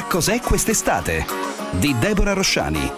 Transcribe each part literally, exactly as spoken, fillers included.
cos'è quest'estate? Di Deborah Rosciani.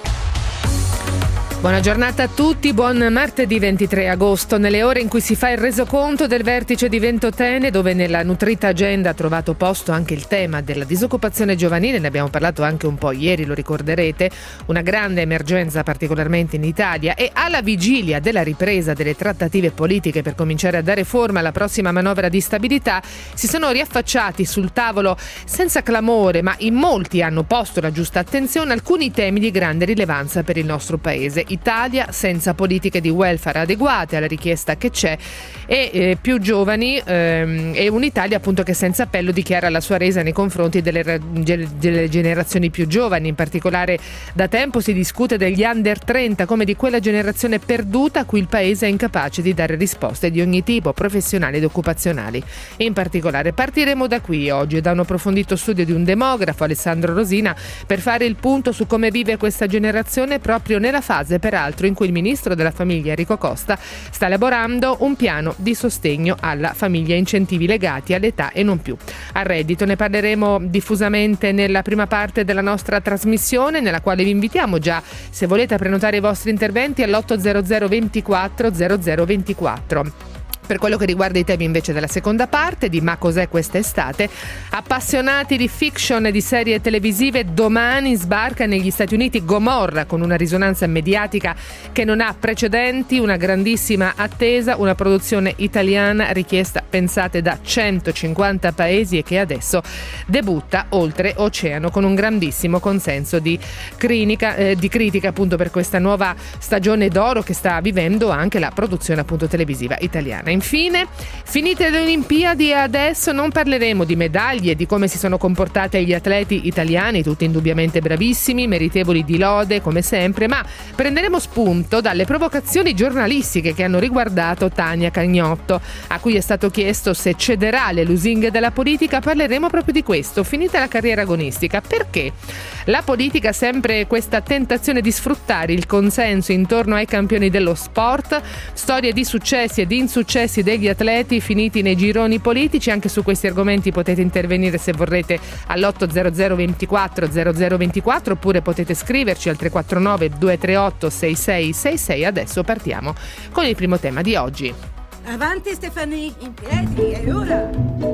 Buona giornata a tutti, buon martedì ventitré agosto, nelle ore in cui si fa il resoconto del vertice di Ventotene, dove nella nutrita agenda ha trovato posto anche il tema della disoccupazione giovanile. Ne abbiamo parlato anche un po' ieri, lo ricorderete, una grande emergenza particolarmente in Italia, e alla vigilia della ripresa delle trattative politiche per cominciare a dare forma alla prossima manovra di stabilità, si sono riaffacciati sul tavolo senza clamore, ma in molti hanno posto la giusta attenzione, alcuni temi di grande rilevanza per il nostro paese. Italia senza politiche di welfare adeguate alla richiesta che c'è, e eh, più giovani ehm, e un'Italia appunto che senza appello dichiara la sua resa nei confronti delle, delle generazioni più giovani. In particolare da tempo si discute degli under trenta come di quella generazione perduta a cui il paese è incapace di dare risposte di ogni tipo, professionali ed occupazionali. In particolare partiremo da qui oggi, da un approfondito studio di un demografo, Alessandro Rosina, per fare il punto su come vive questa generazione proprio nella fase peraltro in cui il ministro della famiglia Enrico Costa sta elaborando un piano di sostegno alla famiglia, incentivi legati all'età e non più al reddito. Ne parleremo diffusamente nella prima parte della nostra trasmissione, nella quale vi invitiamo già, se volete, a prenotare i vostri interventi all'ottocento ventiquattro zero zero ventiquattro. Per quello che riguarda i temi invece della seconda parte di Ma cos'è quest'estate, appassionati di fiction e di serie televisive, domani sbarca negli Stati Uniti Gomorra, con una risonanza mediatica che non ha precedenti, una grandissima attesa, una produzione italiana richiesta, pensate, da centocinquanta paesi e che adesso debutta oltreoceano con un grandissimo consenso di critica, eh, di critica appunto per questa nuova stagione d'oro che sta vivendo anche la produzione appunto televisiva italiana. Infine, finite le Olimpiadi e adesso non parleremo di medaglie, di come si sono comportati gli atleti italiani, tutti indubbiamente bravissimi, meritevoli di lode come sempre, ma prenderemo spunto dalle provocazioni giornalistiche che hanno riguardato Tania Cagnotto, a cui è stato chiesto se cederà alle lusinghe della politica. Parleremo proprio di questo, finita la carriera agonistica. Perché la politica ha sempre questa tentazione di sfruttare il consenso intorno ai campioni dello sport, storie di successi e di insuccessi degli atleti finiti nei gironi politici. Anche su questi argomenti potete intervenire se vorrete all'ottocento ventiquattro zero zero ventiquattro, oppure potete scriverci al tre quattro nove due tre otto sei sei sei sei. Adesso partiamo con il primo tema di oggi. Avanti Stefanie, in piedi, e ora?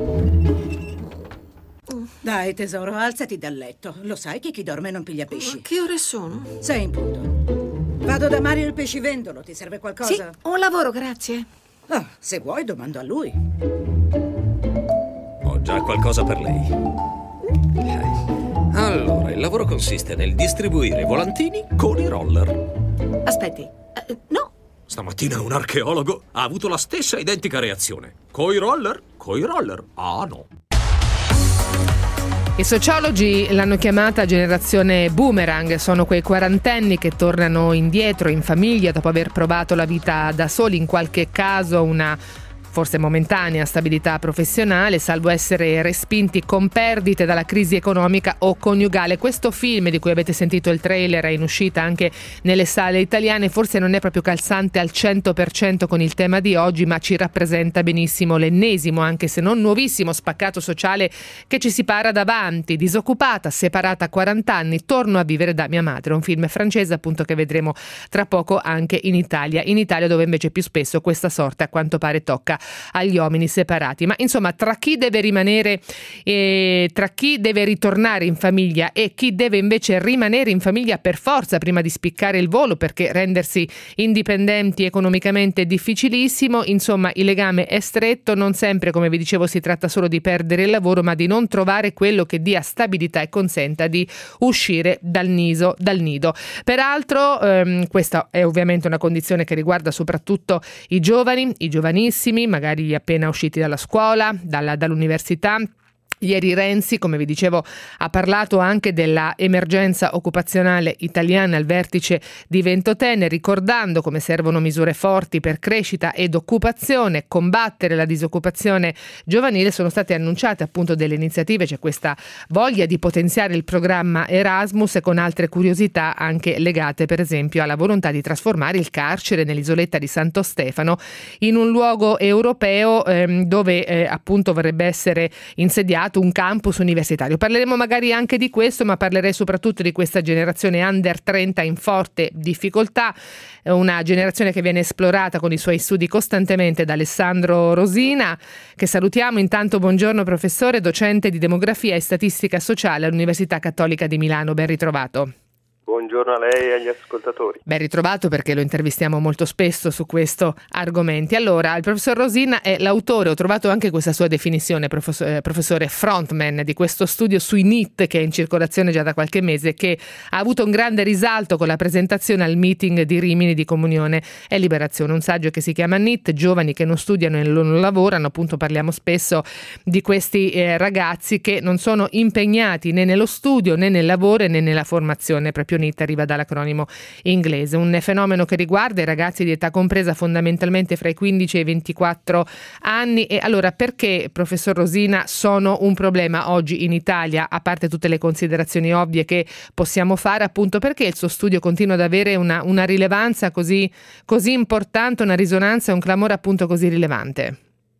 Dai tesoro, alzati dal letto. Lo sai che chi dorme non piglia pesci. Ma che ore sono? Sei in punto. Vado da Mario il pescivendolo, ti serve qualcosa? Sì, un lavoro, grazie. Oh, se vuoi domando a lui. Ho già qualcosa per lei. Allora, il lavoro consiste nel distribuire volantini con i roller. Aspetti, uh, no. Stamattina un archeologo ha avuto la stessa identica reazione. Coi roller? Coi roller? Ah no. I sociologi l'hanno chiamata generazione boomerang, sono quei quarantenni che tornano indietro in famiglia dopo aver provato la vita da soli, in qualche caso una forse momentanea stabilità professionale, salvo essere respinti con perdite dalla crisi economica o coniugale. Questo film, di cui avete sentito il trailer, è in uscita anche nelle sale italiane, forse non è proprio calzante al cento per cento con il tema di oggi, ma ci rappresenta benissimo l'ennesimo, anche se non nuovissimo, spaccato sociale che ci si para davanti. Disoccupata, separata a quaranta anni, torno a vivere da mia madre, un film francese appunto che vedremo tra poco anche in Italia, in Italia dove invece più spesso questa sorte a quanto pare tocca agli uomini separati. Ma insomma, tra chi deve rimanere eh, tra chi deve ritornare in famiglia e chi deve invece rimanere in famiglia per forza prima di spiccare il volo, perché rendersi indipendenti economicamente è difficilissimo, insomma il legame è stretto. Non sempre, come vi dicevo, si tratta solo di perdere il lavoro, ma di non trovare quello che dia stabilità e consenta di uscire dal nido, dal nido. Peraltro ehm, questa è ovviamente una condizione che riguarda soprattutto i giovani, i giovanissimi, magari appena usciti dalla scuola, dalla, dall'università. Ieri Renzi, come vi dicevo, ha parlato anche della emergenza occupazionale italiana al vertice di Ventotene, ricordando come servono misure forti per crescita ed occupazione, combattere la disoccupazione giovanile. Sono state annunciate appunto delle iniziative, c'è questa voglia di potenziare il programma Erasmus e con altre curiosità anche legate per esempio alla volontà di trasformare il carcere nell'isoletta di Santo Stefano in un luogo europeo ehm, dove eh, appunto vorrebbe essere insediato diventato un campus universitario. Parleremo magari anche di questo, ma parlerei soprattutto di questa generazione under trenta in forte difficoltà, una generazione che viene esplorata con i suoi studi costantemente da Alessandro Rosina, che salutiamo. Intanto buongiorno professore, docente di demografia e statistica sociale all'Università Cattolica di Milano, ben ritrovato. Buongiorno a lei e agli ascoltatori. Ben ritrovato, perché lo intervistiamo molto spesso su questo argomento. Allora, il professor Rosina è l'autore, ho trovato anche questa sua definizione, professore, professore frontman di questo studio sui N I T che è in circolazione già da qualche mese, che ha avuto un grande risalto con la presentazione al meeting di Rimini di Comunione e Liberazione, un saggio che si chiama N I T, giovani che non studiano e non lavorano. Appunto parliamo spesso di questi eh, ragazzi che non sono impegnati né nello studio né nel lavoro né nella formazione. Proprio N I T arriva dall'acronimo inglese, un fenomeno che riguarda i ragazzi di età compresa fondamentalmente fra i quindici e i ventiquattro anni. E allora, perché, professor Rosina, sono un problema oggi in Italia, a parte tutte le considerazioni ovvie che possiamo fare? Appunto, perché il suo studio continua ad avere una, una rilevanza così, così importante, una risonanza e un clamore appunto così rilevante?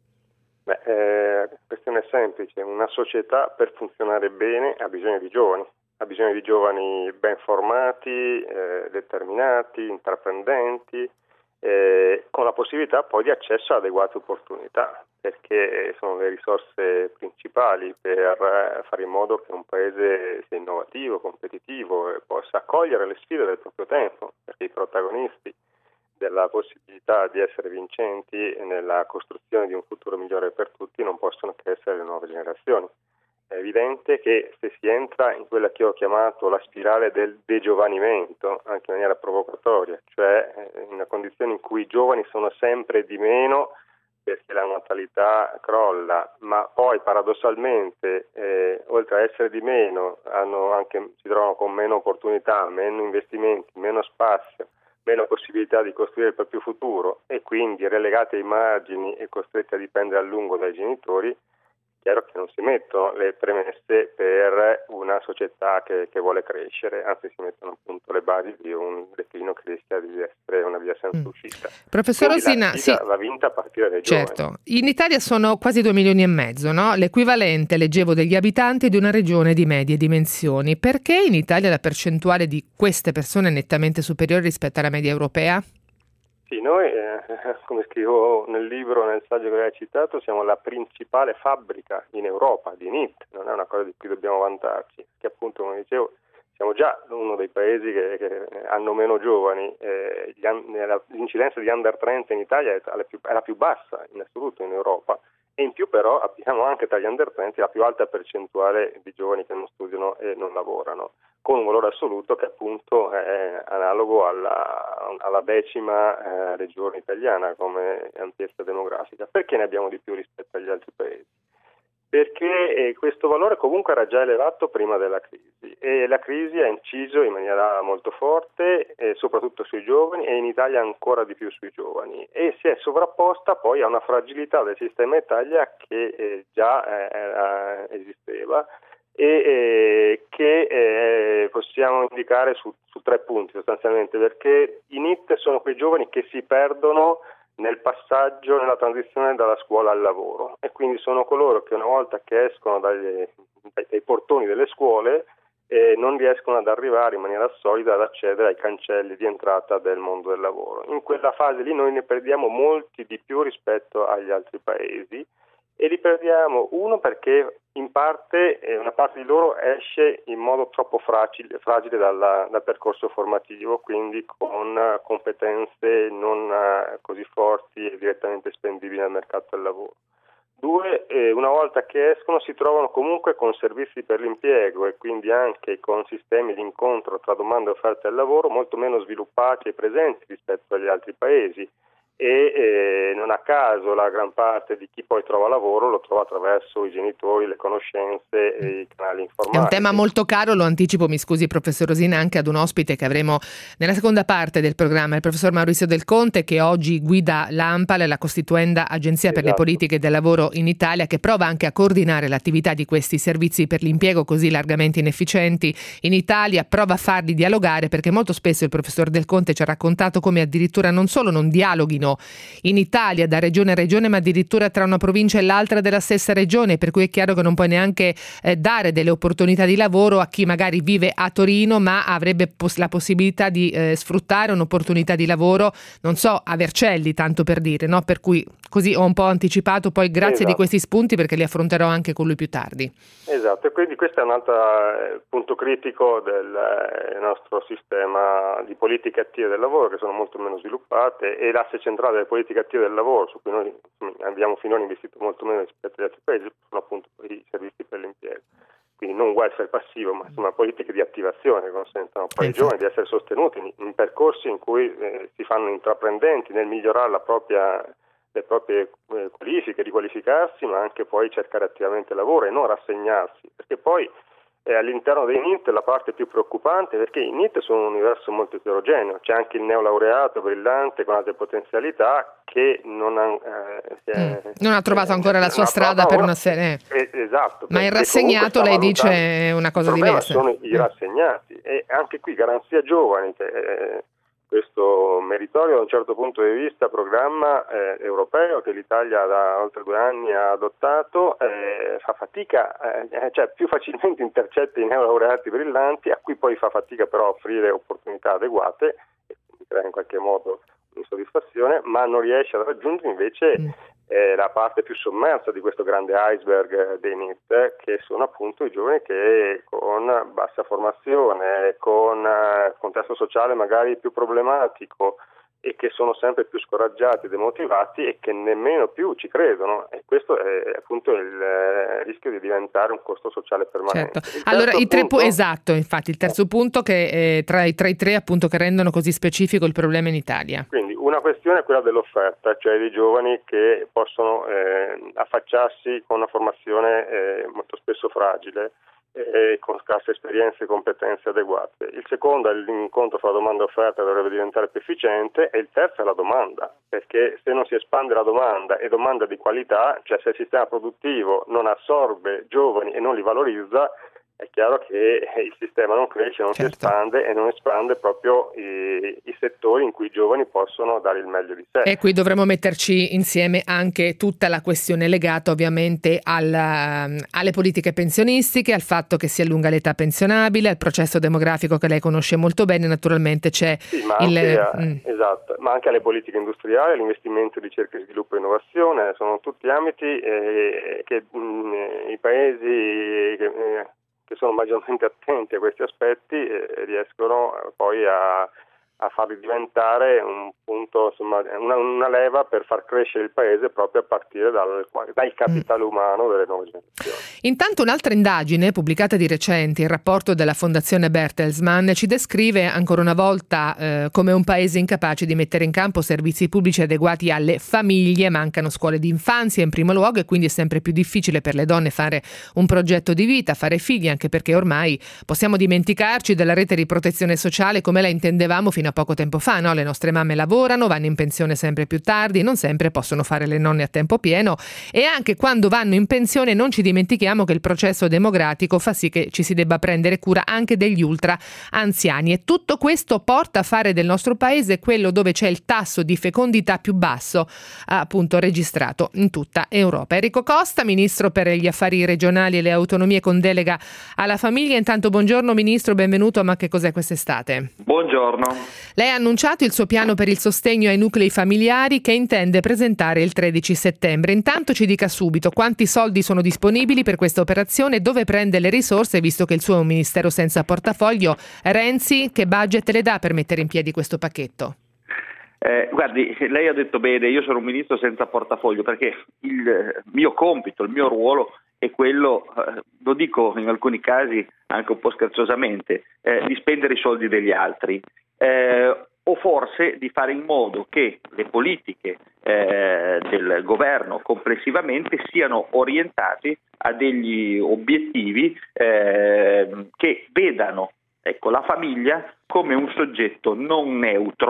Beh, eh, la questione è semplice: una società per funzionare bene ha bisogno di giovani. Ha bisogno di giovani ben formati, eh, determinati, intraprendenti, eh, con la possibilità poi di accesso a adeguate opportunità, perché sono le risorse principali per eh, fare in modo che un paese sia innovativo, competitivo e possa accogliere le sfide del proprio tempo, perché i protagonisti della possibilità di essere vincenti nella costruzione di un futuro migliore per tutti non possono che essere le nuove generazioni. È evidente che se si entra in quella che ho chiamato la spirale del degiovanimento, anche in maniera provocatoria, cioè in una condizione in cui i giovani sono sempre di meno perché la natalità crolla, ma poi paradossalmente, eh, oltre a essere di meno, hanno anche, si trovano con meno opportunità, meno investimenti, meno spazio, meno possibilità di costruire il proprio futuro e quindi relegati ai margini e costretti a dipendere a lungo dai genitori. Chiaro che non si mettono le premesse per una società che, che vuole crescere, anzi si mettono appunto le basi di un declino che rischia di essere una via senza mm. uscita. Professor Rosina, sì, sì, va vinta a partire dai certo. giovani. In Italia sono quasi due milioni e mezzo, no? L'equivalente, leggevo, degli abitanti di una regione di medie dimensioni. Perché in Italia la percentuale di queste persone è nettamente superiore rispetto alla media europea? Sì, noi, eh, come scrivo nel libro, nel saggio che hai citato, siamo la principale fabbrica in Europa di N I T, non è una cosa di cui dobbiamo vantarci, che appunto, come dicevo, siamo già uno dei paesi che, che hanno meno giovani, eh, gli, l'incidenza di under trenta in Italia è la, più, è la più bassa in assoluto in Europa, e in più però abbiamo anche tra gli under trenta la più alta percentuale di giovani che non studiano e non lavorano, con un valore assoluto che appunto è analogo alla, alla decima eh, regione italiana come ampiezza demografica. Perché ne abbiamo di più rispetto agli altri paesi? Perché eh, questo valore comunque era già elevato prima della crisi e la crisi ha inciso in maniera molto forte eh, soprattutto sui giovani e in Italia ancora di più sui giovani, e si è sovrapposta poi a una fragilità del sistema Italia che eh, già eh, esisteva e eh, che eh, possiamo indicare su, su tre punti sostanzialmente, perché i N I T sono quei giovani che si perdono nel passaggio, nella transizione dalla scuola al lavoro, e quindi sono coloro che una volta che escono dai, dai portoni delle scuole eh, non riescono ad arrivare in maniera solida ad accedere ai cancelli di entrata del mondo del lavoro. In quella fase lì noi ne perdiamo molti di più rispetto agli altri paesi, e li perdiamo, uno, perché in parte eh, una parte di loro esce in modo troppo fragile, fragile dalla, dal percorso formativo, quindi con uh, competenze non uh, così forti e direttamente spendibili nel mercato del lavoro. Due, eh, una volta che escono si trovano comunque con servizi per l'impiego e quindi anche con sistemi di incontro tra domanda e offerta del lavoro molto meno sviluppati e presenti rispetto agli altri paesi. E eh, non a caso la gran parte di chi poi trova lavoro lo trova attraverso i genitori, le conoscenze e i canali informatici. È un tema molto caro, lo anticipo, mi scusi professor Rosina, anche ad un ospite che avremo nella seconda parte del programma, il professor Maurizio Del Conte, che oggi guida l'ANPAL, la costituenda Agenzia per esatto. le politiche del lavoro in Italia, che prova anche a coordinare l'attività di questi servizi per l'impiego così largamente inefficienti in Italia, prova a farli dialogare, perché molto spesso il professor Del Conte ci ha raccontato come addirittura non solo non dialoghino vanno in Italia da regione a regione, ma addirittura tra una provincia e l'altra della stessa regione, per cui è chiaro che non puoi neanche eh, dare delle opportunità di lavoro a chi magari vive a Torino ma avrebbe pos- la possibilità di eh, sfruttare un'opportunità di lavoro, non so, a Vercelli, tanto per dire, no? Per cui così ho un po' anticipato, poi grazie esatto. di questi spunti, perché li affronterò anche con lui più tardi. Esatto, e quindi questo è un altro punto critico del nostro sistema di politiche attive del lavoro, che sono molto meno sviluppate, e l'asse centrale delle politiche attive del lavoro, su cui noi abbiamo finora investito molto meno rispetto agli altri paesi, sono appunto i servizi per l'impiego. Quindi non welfare passivo, ma insomma politiche di attivazione che consentono poi ai giovani di essere sostenuti in, in percorsi in cui eh, si fanno intraprendenti nel migliorare la propria le proprie eh, qualifiche, di qualificarsi, ma anche poi cercare attivamente lavoro e non rassegnarsi, perché poi eh, all'interno dei N I T la parte più preoccupante, perché i N I T sono un universo molto eterogeneo, c'è anche il neolaureato brillante con altre potenzialità che non ha, eh, è, mm. non ha trovato ancora eh, la sua strada per una serie. Eh, esatto. Ma il rassegnato, lei dice, è una cosa diversa. Sono i rassegnati, e anche qui Garanzia Giovani, che eh, questo meritorio da un certo punto di vista programma eh, europeo che l'Italia da oltre due anni ha adottato, eh, fa fatica, eh, cioè più facilmente intercetta i neolaureati brillanti, a cui poi fa fatica però a offrire opportunità adeguate, e quindi crea in qualche modo insoddisfazione, ma non riesce a raggiungere invece mm. eh, la parte più sommersa di questo grande iceberg dei N I T, che sono appunto i giovani che con bassa formazione, con eh, contesto sociale magari più problematico, e che sono sempre più scoraggiati, demotivati, e che nemmeno più ci credono, e questo è appunto il eh, rischio di diventare un costo sociale permanente. Certo. Allora i tre punto... pu- esatto, infatti il terzo punto che è tra i tra i tre appunto che rendono così specifico il problema in Italia. Quindi una questione è quella dell'offerta, cioè dei giovani che possono eh, affacciarsi con una formazione eh, molto spesso fragile e con scarse esperienze e competenze adeguate. Il secondo è l'incontro fra domanda e offerta, dovrebbe diventare più efficiente, e il terzo è la domanda, perché se non si espande la domanda, e domanda di qualità, cioè se il sistema produttivo non assorbe giovani e non li valorizza, è chiaro che il sistema non cresce, non certo. si espande, e non espande proprio i, i settori in cui i giovani possono dare il meglio di sé. E qui dovremo metterci insieme anche tutta la questione legata ovviamente alla, alle politiche pensionistiche, al fatto che si allunga l'età pensionabile, al processo demografico che lei conosce molto bene, naturalmente c'è sì, ma il... Anche a, mm. Esatto, ma anche alle politiche industriali, all'investimento, ricerca e sviluppo e innovazione, sono tutti ambiti eh, che mh, i paesi... Che, eh, che sono maggiormente attenti a questi aspetti e riescono poi a, a farli diventare un punto, insomma, una, una leva per far crescere il paese proprio a partire dal, dal capitale umano delle nuove generazioni. Intanto un'altra indagine pubblicata di recente, il rapporto della Fondazione Bertelsmann, ci descrive ancora una volta eh, come un paese incapace di mettere in campo servizi pubblici adeguati alle famiglie. Mancano scuole di infanzia in primo luogo, e quindi è sempre più difficile per le donne fare un progetto di vita, fare figli, anche perché ormai possiamo dimenticarci della rete di protezione sociale come la intendevamo fino a poco tempo fa, no? Le nostre mamme lavorano, vanno in pensione sempre più tardi, non sempre possono fare le nonne a tempo pieno, e anche quando vanno in pensione non ci dimentichiamo che il processo demografico fa sì che ci si debba prendere cura anche degli ultra anziani, e tutto questo porta a fare del nostro paese quello dove c'è il tasso di fecondità più basso appunto registrato in tutta Europa. Enrico Costa, ministro per gli affari regionali e le autonomie con delega alla famiglia. Intanto buongiorno ministro, benvenuto a Ma che cos'è quest'estate? Buongiorno. Lei ha annunciato il suo piano per il sostegno ai nuclei familiari che intende presentare il tredici settembre. Intanto ci dica subito quanti soldi sono disponibili per questa operazione, dove prende le risorse, visto che il suo è un ministero senza portafoglio. Renzi, che budget le dà per mettere in piedi questo pacchetto? Eh, guardi, lei ha detto bene, io sono un ministro senza portafoglio, perché il mio compito, il mio ruolo è quello, eh, lo dico in alcuni casi anche un po' scherzosamente, eh, di spendere i soldi degli altri. Eh, o forse di fare in modo che le politiche eh, del governo complessivamente siano orientate a degli obiettivi eh, che vedano ecco, la famiglia come un soggetto non neutro,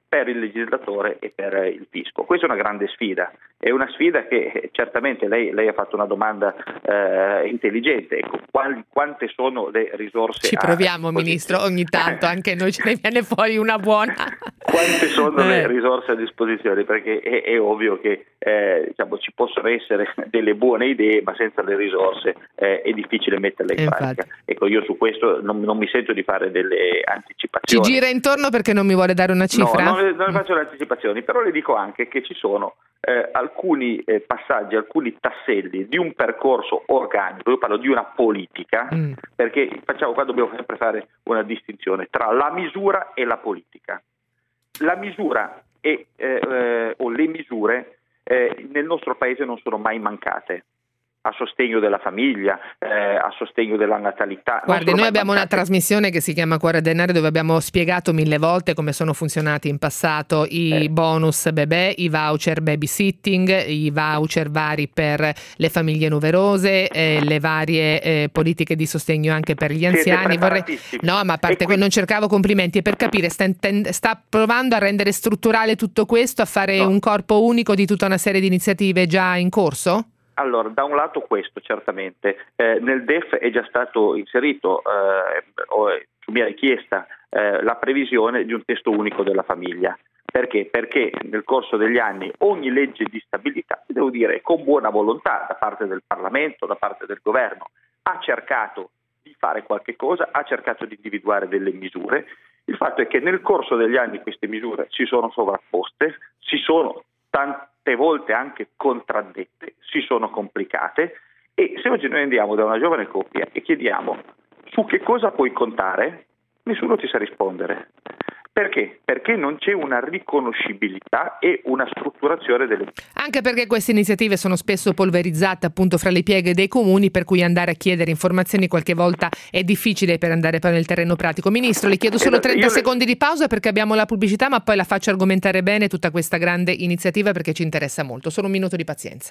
per il legislatore e per il fisco. Questa è una grande sfida, è una sfida che certamente lei, lei ha fatto una domanda eh, intelligente, ecco, quali, quante sono le risorse? Ci proviamo, Ministro, ogni tanto anche noi ce ne viene fuori una buona. Quante sono eh. le risorse a disposizione? Perché è, è ovvio che eh, diciamo, ci possono essere delle buone idee, ma senza le risorse eh, è difficile metterle in Infatti. pratica. Ecco, io su questo non, non mi sento di fare delle anticipazioni. Ci gira intorno perché non mi vuole dare una cifra? No, non le, non le faccio le anticipazioni, però le dico anche che ci sono eh, alcuni eh, passaggi, alcuni tasselli di un percorso organico, io parlo di una politica, mm. perché facciamo qua dobbiamo sempre fare una distinzione tra la misura e la politica. La misura e, eh, eh, o le misure eh, nel nostro paese non sono mai mancate. A sostegno della famiglia, eh, a sostegno della natalità. Guardi, noi abbiamo mancate. una trasmissione che si chiama Cuore Denaro dove abbiamo spiegato mille volte come sono funzionati in passato i eh. bonus bebè, i voucher babysitting, i voucher vari per le famiglie numerose, eh, le varie eh, politiche di sostegno anche per gli anziani. Vorrei... No, ma a parte qui... non cercavo complimenti, e per capire, sta, sta provando a rendere strutturale tutto questo, a fare no. un corpo unico di tutta una serie di iniziative già in corso? Allora, da un lato questo certamente, eh, nel D E F è già stato inserito, eh, o, su mia richiesta, eh, la previsione di un testo unico della famiglia. Perché? Perché nel corso degli anni ogni legge di stabilità, devo dire con buona volontà da parte del Parlamento, da parte del Governo, ha cercato di fare qualche cosa, ha cercato di individuare delle misure. Il fatto è che nel corso degli anni queste misure si sono sovrapposte, si sono tante volte anche contraddette, si sono complicate, e se oggi noi andiamo da una giovane coppia e chiediamo su che cosa puoi contare, nessuno ti sa rispondere. Perché? Perché non c'è una riconoscibilità e una strutturazione delle... Anche perché queste iniziative sono spesso polverizzate appunto fra le pieghe dei comuni, per cui andare a chiedere informazioni qualche volta è difficile per andare poi nel terreno pratico. Ministro, le chiedo solo trenta secondi di pausa perché abbiamo la pubblicità, ma poi la faccio argomentare bene tutta questa grande iniziativa perché ci interessa molto. Solo un minuto di pazienza.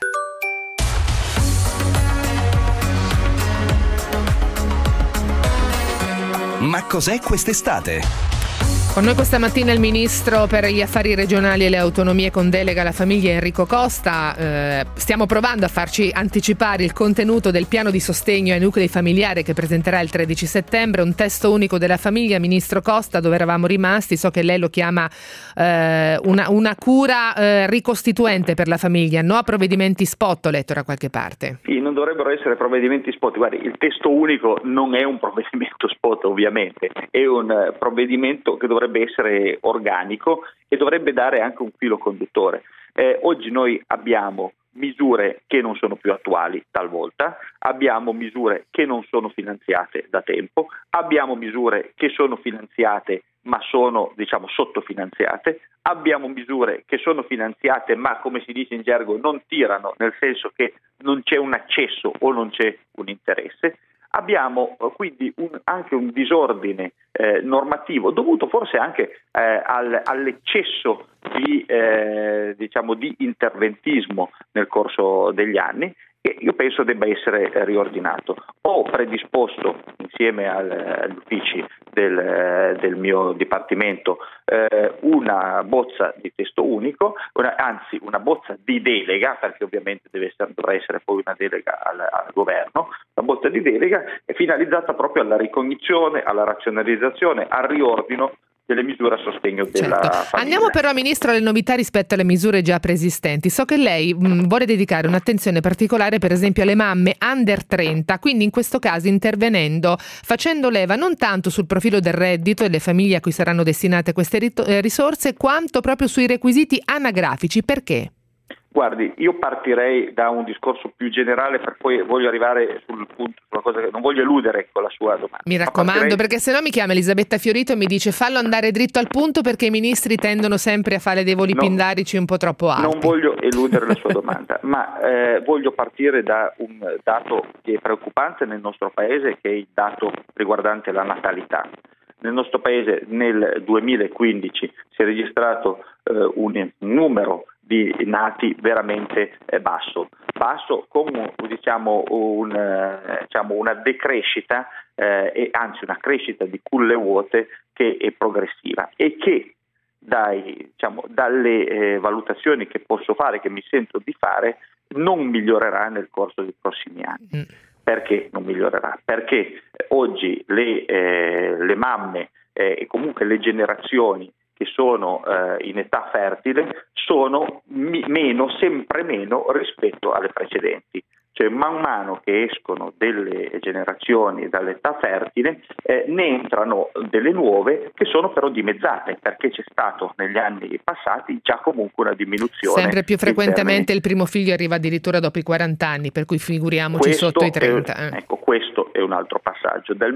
Ma cos'è quest'estate? Con noi questa mattina il Ministro per gli Affari Regionali e le Autonomie con delega alla famiglia Enrico Costa. Eh, stiamo provando a farci anticipare il contenuto del piano di sostegno ai nuclei familiari che presenterà il tredici settembre, un testo unico della famiglia. Ministro Costa, dove eravamo rimasti? So che lei lo chiama eh, una, una cura eh, ricostituente per la famiglia, no a provvedimenti spot, ho letto da qualche parte. Sì, non dovrebbero essere provvedimenti spot. Guardi, il testo unico non è un provvedimento spot, ovviamente, è un uh, provvedimento che dovrebbe essere organico e dovrebbe dare anche un filo conduttore. Eh, oggi noi abbiamo misure che non sono più attuali talvolta, abbiamo misure che non sono finanziate da tempo, abbiamo misure che sono finanziate ma sono, diciamo, sottofinanziate, abbiamo misure che sono finanziate ma, come si dice in gergo, non tirano, nel senso che non c'è un accesso o non c'è un interesse. Abbiamo eh, quindi un, anche un disordine eh, normativo dovuto forse anche eh, al, all'eccesso di, eh, diciamo, di interventismo nel corso degli anni, che io penso debba essere riordinato. Ho predisposto insieme al, agli uffici del, del mio dipartimento eh, una bozza di testo unico, una, anzi una bozza di delega, perché ovviamente deve essere, dovrà essere poi una delega al, al governo, una bozza di delega è finalizzata proprio alla ricognizione, alla razionalizzazione, al riordino delle misure a sostegno della certo. famiglia. Andiamo però, Ministro, alle novità rispetto alle misure già preesistenti. So che lei mh, vuole dedicare un'attenzione particolare per esempio alle mamme under trenta, quindi in questo caso intervenendo, facendo leva non tanto sul profilo del reddito e le famiglie a cui saranno destinate queste rit- eh, risorse, quanto proprio sui requisiti anagrafici. Perché? Guardi, io partirei da un discorso più generale, per poi voglio arrivare sul punto, sulla cosa che non voglio eludere con la sua domanda. Mi raccomando, partirei... perché se no mi chiama Elisabetta Fiorito e mi dice fallo andare dritto al punto, perché i ministri tendono sempre a fare dei voli no, pindarici un po' troppo alti. Non voglio eludere la sua domanda, ma eh, voglio partire da un dato che è preoccupante nel nostro paese, che è il dato riguardante la natalità. Nel nostro paese nel duemilaquindici si è registrato eh, un numero di nati veramente eh, basso, basso con diciamo, un, eh, diciamo una decrescita eh, e anzi una crescita di culle vuote che è progressiva e che dai, diciamo, dalle eh, valutazioni che posso fare, che mi sento di fare, non migliorerà nel corso dei prossimi anni. Mm. Perché non migliorerà? Perché oggi le, eh, le mamme eh, e comunque le generazioni che sono eh, in età fertile sono mi- meno, sempre meno rispetto alle precedenti. Cioè man mano che escono delle generazioni dall'età fertile eh, ne entrano delle nuove che sono però dimezzate, perché c'è stato negli anni passati già comunque una diminuzione. Sempre più frequentemente il primo figlio arriva addirittura dopo i quaranta anni, per cui figuriamoci questo sotto i trenta. È, eh. ecco, questo è un altro passaggio. Dal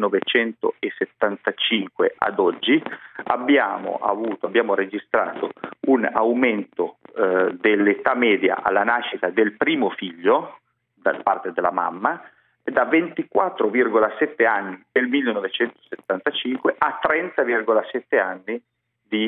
millenovecentosettantacinque ad oggi abbiamo avuto, abbiamo registrato un aumento eh, dell'età media alla nascita del primo figlio da parte della mamma, da ventiquattro virgola sette anni del millenovecentosettantacinque a trenta virgola sette anni di,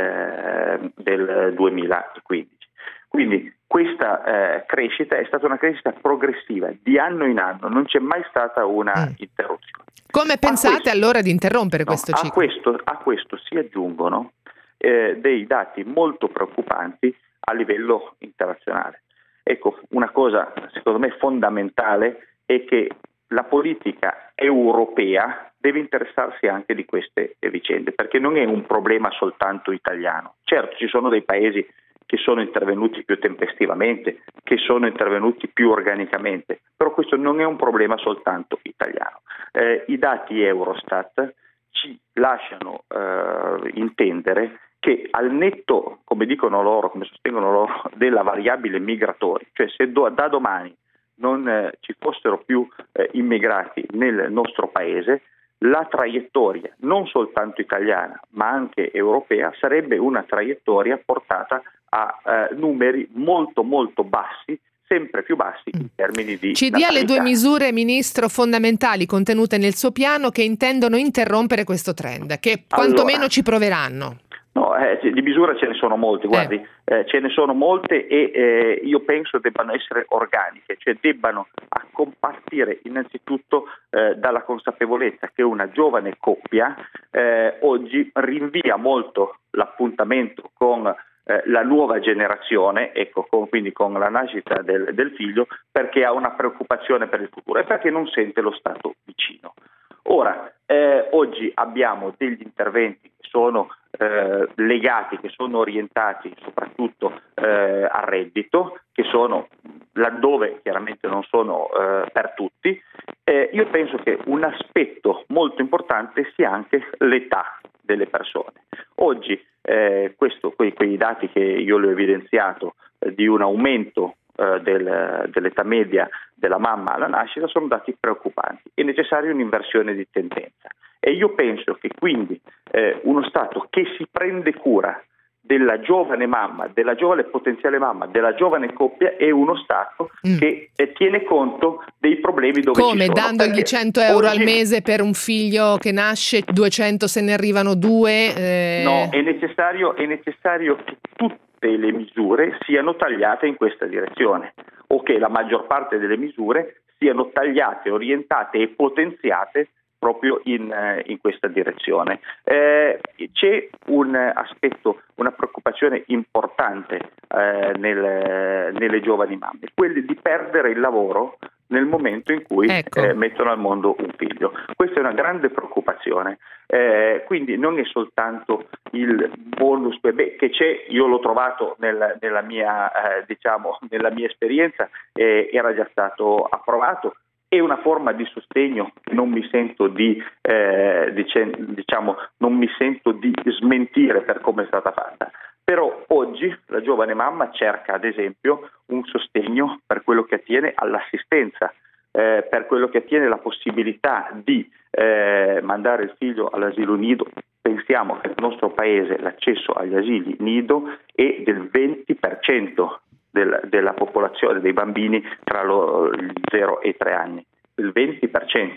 eh, del duemilaquindici. Quindi questa eh, crescita è stata una crescita progressiva, di anno in anno, non c'è mai stata una mm. interruzione. Come pensate questo, allora di interrompere no, questo ciclo? A questo, a questo si aggiungono eh, dei dati molto preoccupanti a livello internazionale. Ecco, una cosa secondo me fondamentale è che la politica europea deve interessarsi anche di queste vicende, perché non è un problema soltanto italiano. Certo, ci sono dei paesi che sono intervenuti più tempestivamente, che sono intervenuti più organicamente, però questo non è un problema soltanto italiano. Eh, I dati Eurostat ci lasciano eh, intendere che al netto, come dicono loro, come sostengono loro, della variabile migratoria, cioè se do, da domani non eh, ci fossero più eh, immigrati nel nostro paese, la traiettoria non soltanto italiana ma anche europea sarebbe una traiettoria portata a eh, numeri molto molto bassi, sempre più bassi in termini di Ci dia natalità. le due misure, Ministro, fondamentali contenute nel suo piano che intendono interrompere questo trend, che quantomeno allora, ci proveranno. No, eh, di misure ce ne sono molte, guardi, eh. Eh, ce ne sono molte e eh, io penso debbano essere organiche, cioè debbano accompartire innanzitutto eh, dalla consapevolezza che una giovane coppia eh, oggi rinvia molto l'appuntamento con eh, la nuova generazione, ecco, con, quindi con la nascita del, del figlio, perché ha una preoccupazione per il futuro e perché non sente lo Stato vicino. Ora, eh, oggi abbiamo degli interventi che sono eh, legati, che sono orientati soprattutto eh, al reddito, che sono laddove chiaramente non sono eh, per tutti. Eh, io penso che un aspetto molto importante sia anche l'età delle persone. Oggi eh, questo, quei, quei dati che io le ho evidenziato eh, di un aumento eh, del, dell'età media della mamma alla nascita sono dati preoccupanti. È necessaria un'inversione di tendenza e io penso che quindi eh, uno Stato che si prende cura della giovane mamma, della giovane potenziale mamma, della giovane coppia è uno Stato mm. che eh, tiene conto dei problemi dove Come, ci sono. dandogli Perché cento euro oggi, al mese per un figlio che nasce, duecento se ne arrivano due? Eh... No, è necessario, è necessario che tutte le misure siano tagliate in questa direzione o che la maggior parte delle misure siano tagliate, orientate e potenziate proprio in, in questa direzione. Eh, c'è un aspetto, una preoccupazione importante eh, nel, nelle giovani mamme, quelli di perdere il lavoro nel momento in cui ecco. eh, mettono al mondo un figlio. Questa è una grande preoccupazione, eh, quindi non è soltanto il bonus bebè che c'è, io l'ho trovato nel, nella mia eh, diciamo nella mia esperienza, eh, era già stato approvato. È una forma di sostegno che non mi sento di eh, dice, diciamo non mi sento di smentire per come è stata fatta. Però oggi la giovane mamma cerca ad esempio un sostegno per quello che attiene all'assistenza, eh, per quello che attiene la possibilità di eh, mandare il figlio all'asilo nido. Pensiamo che nel nostro paese l'accesso agli asili nido è del venti per cento del, della popolazione dei bambini tra lo, gli zero e i tre anni. Il venti per cento,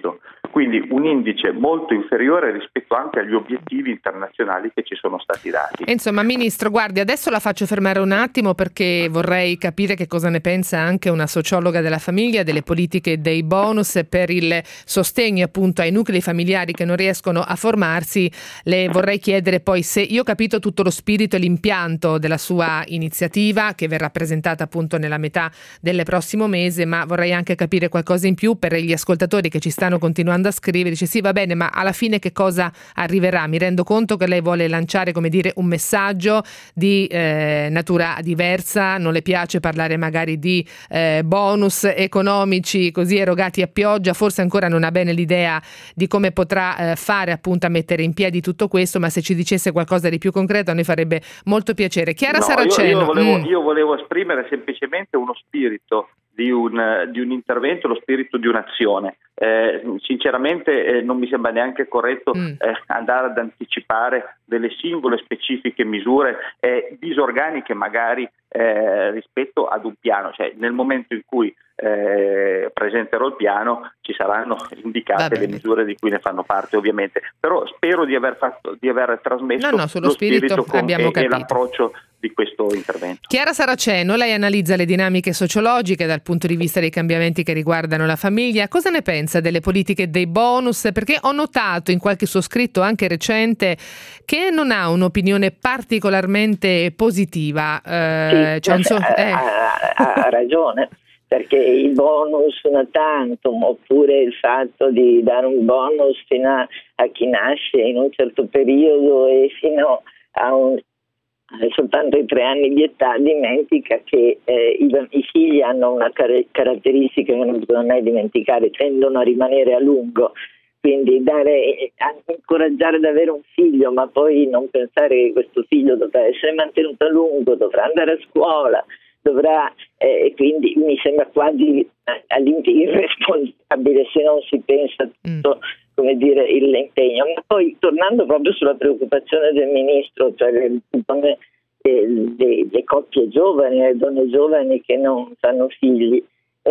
quindi un indice molto inferiore rispetto anche agli obiettivi internazionali che ci sono stati dati. Insomma, Ministro, guardi, adesso la faccio fermare un attimo perché vorrei capire che cosa ne pensa anche una sociologa della famiglia delle politiche dei bonus per il sostegno appunto ai nuclei familiari che non riescono a formarsi. Le vorrei chiedere poi se io ho capito tutto lo spirito e l'impianto della sua iniziativa, che verrà presentata appunto nella metà del prossimo mese, ma vorrei anche capire qualcosa in più per gli ascoltatori che ci stanno continuando a scrivere. Dice sì, va bene, ma alla fine che cosa arriverà? Mi rendo conto che lei vuole lanciare, come dire, un messaggio di eh, natura diversa, non le piace parlare magari di eh, bonus economici così erogati a pioggia, forse ancora non ha bene l'idea di come potrà eh, fare appunto a mettere in piedi tutto questo, ma se ci dicesse qualcosa di più concreto a noi farebbe molto piacere. Chiara no, Saraceno. Io, io, volevo, mm. io volevo esprimere semplicemente uno spirito di un, di un intervento, lo spirito di un'azione. Eh, sinceramente eh, non mi sembra neanche corretto mm. eh, andare ad anticipare delle singole specifiche misure eh, disorganiche magari eh, rispetto ad un piano, cioè nel momento in cui eh, presenterò il piano ci saranno indicate le misure di cui ne fanno parte ovviamente, però spero di aver fatto di aver trasmesso no, no, sullo lo spirito, spirito con, abbiamo e, capito. e l'approccio di questo intervento. Chiara Saraceno, lei analizza le dinamiche sociologiche dal punto di vista dei cambiamenti che riguardano la famiglia. Cosa ne pensa delle politiche dei bonus? Perché ho notato in qualche suo scritto anche recente che non ha un'opinione particolarmente positiva. Eh, sì, cioè un suo, eh. ha, ha, ha ragione, perché i bonus una tantum, oppure il fatto di dare un bonus fino a, a chi nasce in un certo periodo e fino a un soltanto i tre anni di età, dimentica che eh, i, i figli hanno una car- caratteristica che non bisogna mai dimenticare, tendono a rimanere a lungo, quindi dare, incoraggiare ad avere un figlio, ma poi non pensare che questo figlio dovrà essere mantenuto a lungo, dovrà andare a scuola, dovrà, eh, quindi mi sembra quasi irresponsabile se non si pensa tutto, mm. come dire, l'impegno. Ma poi tornando proprio sulla preoccupazione del ministro, cioè le donne, eh, le, le coppie giovani, le donne giovani che non fanno figli,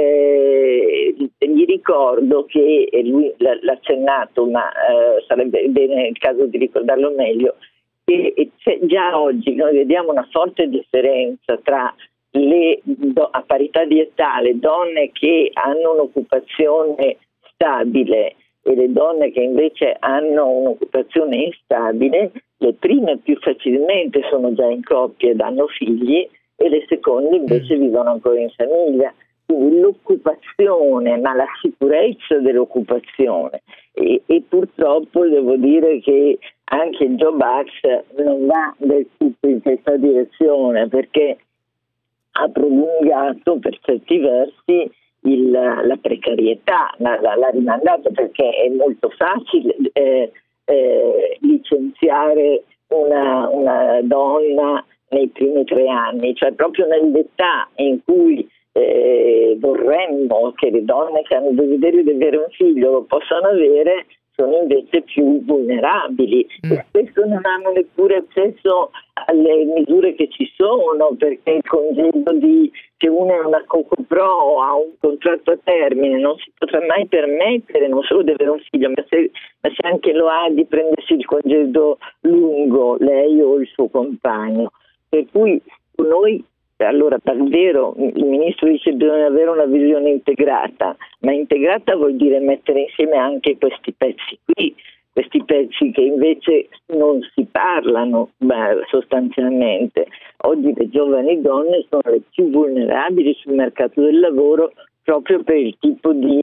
eh, gli ricordo che e lui l'ha, l'ha accennato, ma eh, sarebbe bene il caso di ricordarlo meglio, che c'è già oggi noi vediamo una forte differenza tra le do, a parità di età le donne che hanno un'occupazione stabile e le donne che invece hanno un'occupazione instabile. Le prime più facilmente sono già in coppia ed hanno figli e le seconde invece mm. vivono ancora in famiglia. Quindi l'occupazione, ma la sicurezza dell'occupazione e, e purtroppo devo dire che anche il Job Act non va del tutto in questa direzione, perché ha prolungato per certi versi il, la precarietà, l'ha, l'ha rimandato, perché è molto facile eh, eh, licenziare una, una donna nei primi tre anni, cioè proprio nell'età in cui eh, vorremmo che le donne che hanno il desiderio di avere un figlio lo possano avere, sono invece più vulnerabili mm. e spesso non hanno neppure accesso alle misure che ci sono, perché il congedo di che uno è una co-pro o ha un contratto a termine non si potrà mai permettere non solo di avere un figlio, ma se, ma se anche lo ha, di prendersi il congedo lungo, lei o il suo compagno. Per cui noi, allora davvero il ministro dice che bisogna avere una visione integrata, ma integrata vuol dire mettere insieme anche questi pezzi qui, questi pezzi che invece non si parlano beh, sostanzialmente. Oggi le giovani donne sono le più vulnerabili sul mercato del lavoro proprio per il tipo di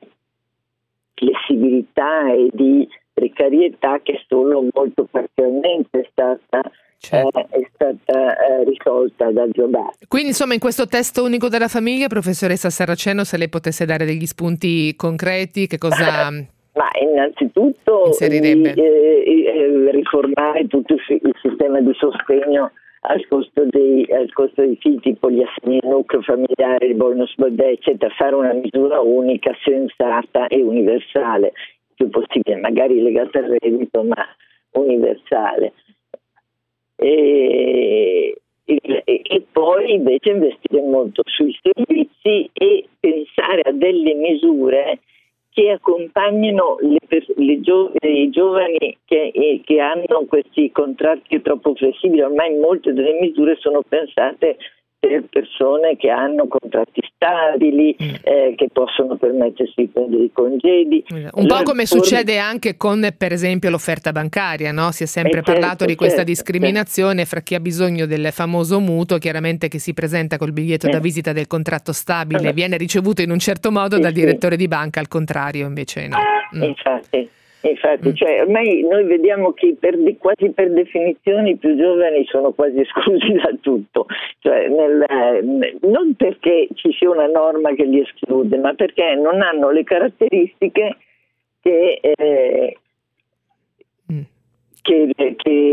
flessibilità e di precarietà che solo molto parzialmente è stata Certo. Eh, è stata eh, risolta dal Job Act. Quindi insomma in questo testo unico della famiglia, professoressa Saraceno, se lei potesse dare degli spunti concreti, che cosa ma innanzitutto inserirebbe? Eh, eh, riformare tutto il sistema di sostegno al costo dei, al costo dei figli, tipo gli assegni al nucleo familiare, il bonus bebè, eccetera, fare una misura unica, sensata e universale, il più possibile, magari legata al reddito, ma universale. E, e, e poi invece investire molto sui servizi e pensare a delle misure che accompagnino le, le gio- i giovani che, eh, che hanno questi contratti troppo flessibili. Ormai molte delle misure sono pensate per persone che hanno contratti stabili, eh, che possono permettersi di prendere i congedi. Un allora, po' come for- succede anche con, per esempio, l'offerta bancaria, no? Si è sempre eh, certo, parlato di questa certo, discriminazione certo. fra chi ha bisogno del famoso mutuo, chiaramente che si presenta col biglietto eh. da visita del contratto stabile, eh. viene ricevuto in un certo modo sì, dal direttore sì. di banca, al contrario invece no. Mm. Infatti. Infatti, cioè, ormai noi vediamo che per, quasi per definizione i più giovani sono quasi esclusi da tutto, cioè, nel, non perché ci sia una norma che li esclude, ma perché non hanno le caratteristiche che, eh, mm. che, che,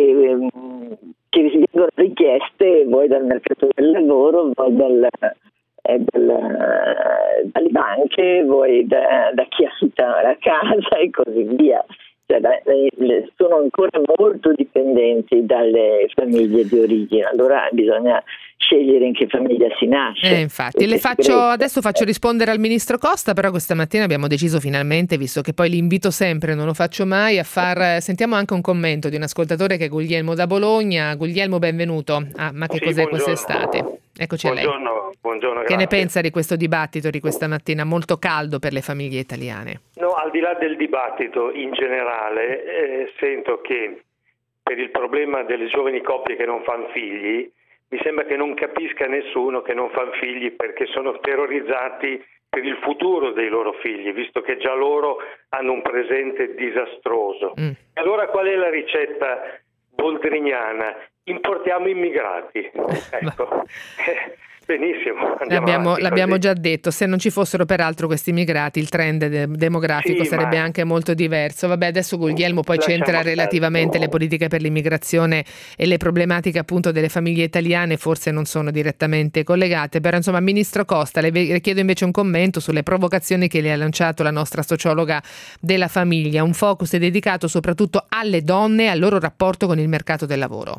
che vengono richieste vuoi dal mercato del lavoro, vuoi dal... Del, dalle banche, voi da, da chi affitta la casa e così via. Cioè, da, le, sono ancora molto dipendenti dalle famiglie di origine, allora bisogna scegliere in che famiglia si nasce. Eh, infatti, le faccio, adesso faccio rispondere al ministro Costa, però questa mattina abbiamo deciso finalmente, visto che poi li invito sempre, non lo faccio mai, a far... Sentiamo anche un commento di un ascoltatore che è Guglielmo da Bologna. Guglielmo, benvenuto. Ah, ma che sì, cos'è buongiorno. Quest'estate? Eccoci buongiorno, a lei. Buongiorno, che ne pensa di questo dibattito di questa mattina, molto caldo per le famiglie italiane? No, al di là del dibattito in generale, eh, sento che per il problema delle giovani coppie che non fanno figli, mi sembra che non capisca nessuno che non fanno figli perché sono terrorizzati per il futuro dei loro figli, visto che già loro hanno un presente disastroso. Mm. Allora qual è la ricetta boldriniana? Importiamo immigrati. Ecco. Benissimo. L'abbiamo, avanti, l'abbiamo già detto, se non ci fossero peraltro questi immigrati il trend de- demografico sì, sarebbe anche molto diverso. Vabbè, adesso Guglielmo poi c'entra relativamente le politiche per l'immigrazione e le problematiche appunto delle famiglie italiane forse non sono direttamente collegate, però insomma Ministro Costa, le, le chiedo invece un commento sulle provocazioni che le ha lanciato la nostra sociologa della famiglia, un focus dedicato soprattutto alle donne e al loro rapporto con il mercato del lavoro.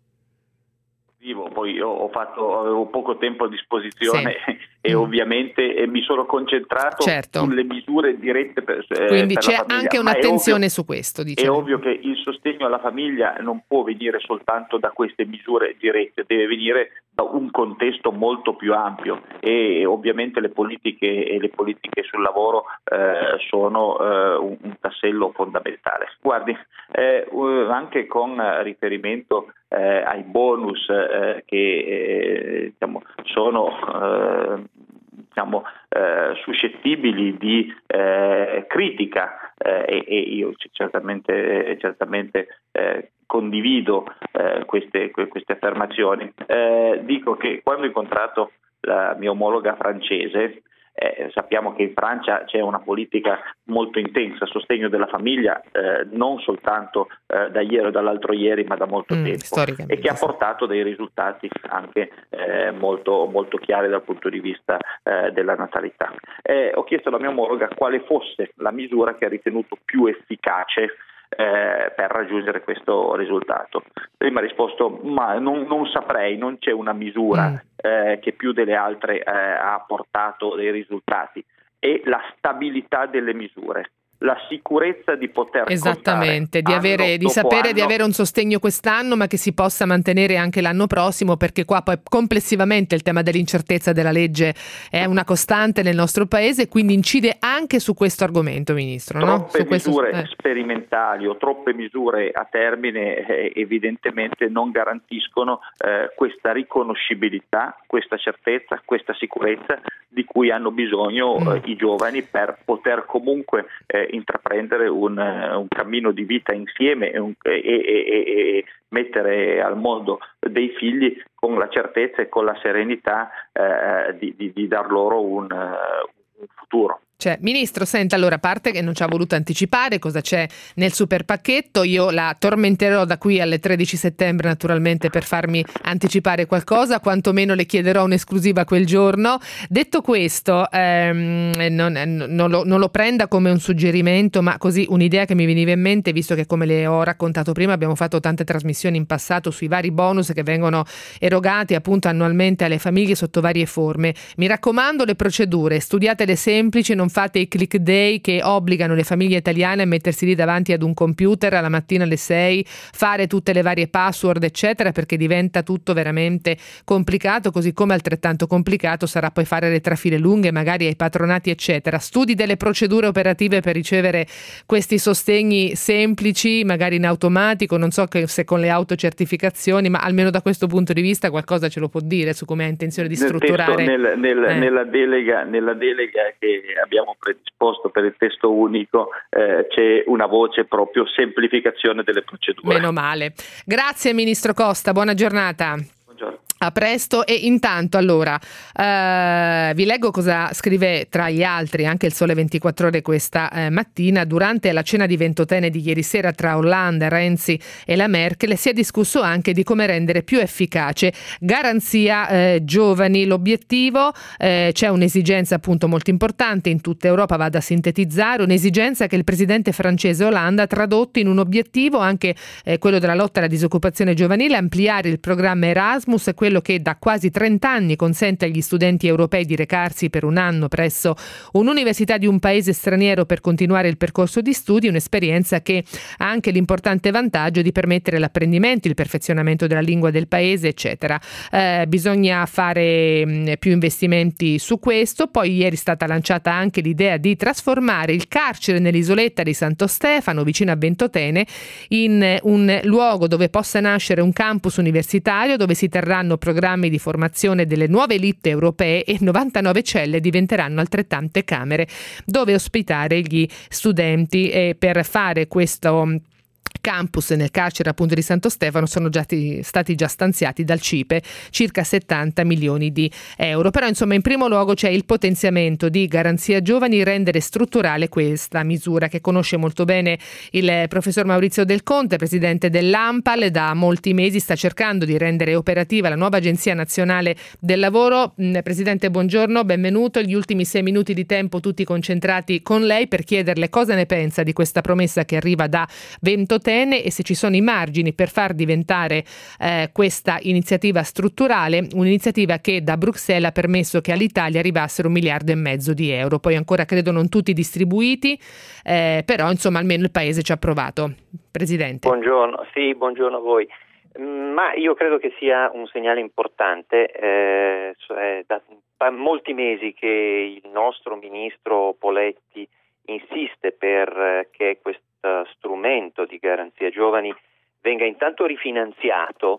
Poi io ho fatto, avevo poco tempo a disposizione sì. e mm. ovviamente e mi sono concentrato certo. sulle misure dirette per, quindi per c'è la famiglia. Anche Ma un'attenzione ovvio, su questo. Diciamo. È ovvio che il sostegno alla famiglia non può venire soltanto da queste misure dirette, deve venire da un contesto molto più ampio e ovviamente le politiche e le politiche sul lavoro eh, sono eh, un, un tassello fondamentale. Guardi, eh, anche con riferimento eh, ai bonus eh, che eh, diciamo, sono eh, diciamo, eh, suscettibili di eh, critica eh, e, e io certamente, certamente eh, condivido eh, queste, queste affermazioni. Eh, dico che quando ho incontrato la mia omologa francese, Eh, sappiamo che in Francia c'è una politica molto intensa a sostegno della famiglia, eh, non soltanto eh, da ieri o dall'altro ieri, ma da molto mm, tempo, e che ha portato dei risultati anche eh, molto, molto chiari dal punto di vista eh, della natalità. Eh, ho chiesto alla mia omologa quale fosse la misura che ha ritenuto più efficace Eh, per raggiungere questo risultato. Prima ha risposto ma non, non saprei, non c'è una misura mm. eh, che più delle altre eh, ha portato dei risultati. È la stabilità delle misure, la sicurezza di poter esattamente di avere di sapere anno. Di avere un sostegno quest'anno ma che si possa mantenere anche l'anno prossimo, perché qua poi complessivamente il tema dell'incertezza della legge è una costante nel nostro paese e quindi incide anche su questo argomento, Ministro. Troppe no? Su misure questo... eh. sperimentali o troppe misure a termine eh, evidentemente non garantiscono eh, questa riconoscibilità, questa certezza, questa sicurezza di cui hanno bisogno mm. eh, i giovani per poter comunque eh, intraprendere un, un cammino di vita insieme e, un, e, e, e mettere al mondo dei figli con la certezza e con la serenità eh, di, di, di dar loro un, uh, un futuro. Cioè, Ministro, senta, allora, a parte che non ci ha voluto anticipare cosa c'è nel super pacchetto, io la tormenterò da qui alle tredici settembre naturalmente per farmi anticipare qualcosa, quantomeno le chiederò un'esclusiva quel giorno. Detto questo, ehm, non, non, lo, non lo prenda come un suggerimento, ma così un'idea che mi veniva in mente, visto che, come le ho raccontato prima, abbiamo fatto tante trasmissioni in passato sui vari bonus che vengono erogati appunto annualmente alle famiglie sotto varie forme. Mi raccomando, le procedure, studiatele semplici, non fate i click day che obbligano le famiglie italiane a mettersi lì davanti ad un computer alla mattina alle sei, fare tutte le varie password eccetera, perché diventa tutto veramente complicato, così come altrettanto complicato sarà poi fare le trafile lunghe magari ai patronati eccetera. Studi delle procedure operative per ricevere questi sostegni semplici, magari in automatico, non so che se con le autocertificazioni, ma almeno da questo punto di vista qualcosa ce lo può dire su come ha intenzione di strutturare nel testo, nel, nel, eh. nella, delega, nella delega che abbiamo predisposto per il testo unico eh, c'è una voce proprio semplificazione delle procedure. Meno male. Grazie Ministro Costa, buona giornata. Buongiorno. A presto. E intanto allora eh, vi leggo cosa scrive tra gli altri anche il Sole ventiquattro Ore questa eh, mattina. Durante la cena di Ventotene di ieri sera tra Hollande, Renzi e la Merkel si è discusso anche di come rendere più efficace Garanzia eh, Giovani. L'obiettivo, eh, c'è un'esigenza appunto molto importante in tutta Europa, vado a sintetizzare, un'esigenza che il presidente francese Hollande ha tradotto in un obiettivo, anche eh, quello della lotta alla disoccupazione giovanile, ampliare il programma Erasmus, quello che da quasi trenta anni consente agli studenti europei di recarsi per un anno presso un'università di un paese straniero per continuare il percorso di studi, un'esperienza che ha anche l'importante vantaggio di permettere l'apprendimento, il perfezionamento della lingua del paese, eccetera. Eh, bisogna fare mh, più investimenti su questo. Poi ieri è stata lanciata anche l'idea di trasformare il carcere nell'isoletta di Santo Stefano, vicino a Ventotene, in un luogo dove possa nascere un campus universitario dove si terranno programmi di formazione delle nuove elite europee e novantanove celle diventeranno altrettante camere dove ospitare gli studenti. E per fare questo campus nel carcere appunto di Santo Stefano sono già stati già stanziati dal C I P E circa settanta milioni di euro. Però insomma in primo luogo c'è il potenziamento di Garanzia Giovani, rendere strutturale questa misura che conosce molto bene il professor Maurizio Del Conte, presidente dell'ANPAL. Da molti mesi sta cercando di rendere operativa la nuova Agenzia Nazionale del Lavoro. Presidente, buongiorno, benvenuto. Gli ultimi sei minuti di tempo tutti concentrati con lei per chiederle cosa ne pensa di questa promessa che arriva da Ventotene e se ci sono i margini per far diventare eh, questa iniziativa strutturale, un'iniziativa che da Bruxelles ha permesso che all'Italia arrivassero un miliardo e mezzo di euro. Poi ancora credo non tutti distribuiti, eh, però insomma almeno il Paese ci ha provato. Presidente. Buongiorno, sì, buongiorno a voi. Ma io credo che sia un segnale importante. Eh, cioè, da, da molti mesi che il nostro ministro Poletti insiste per eh, che questo strumento di Garanzia Giovani venga intanto rifinanziato,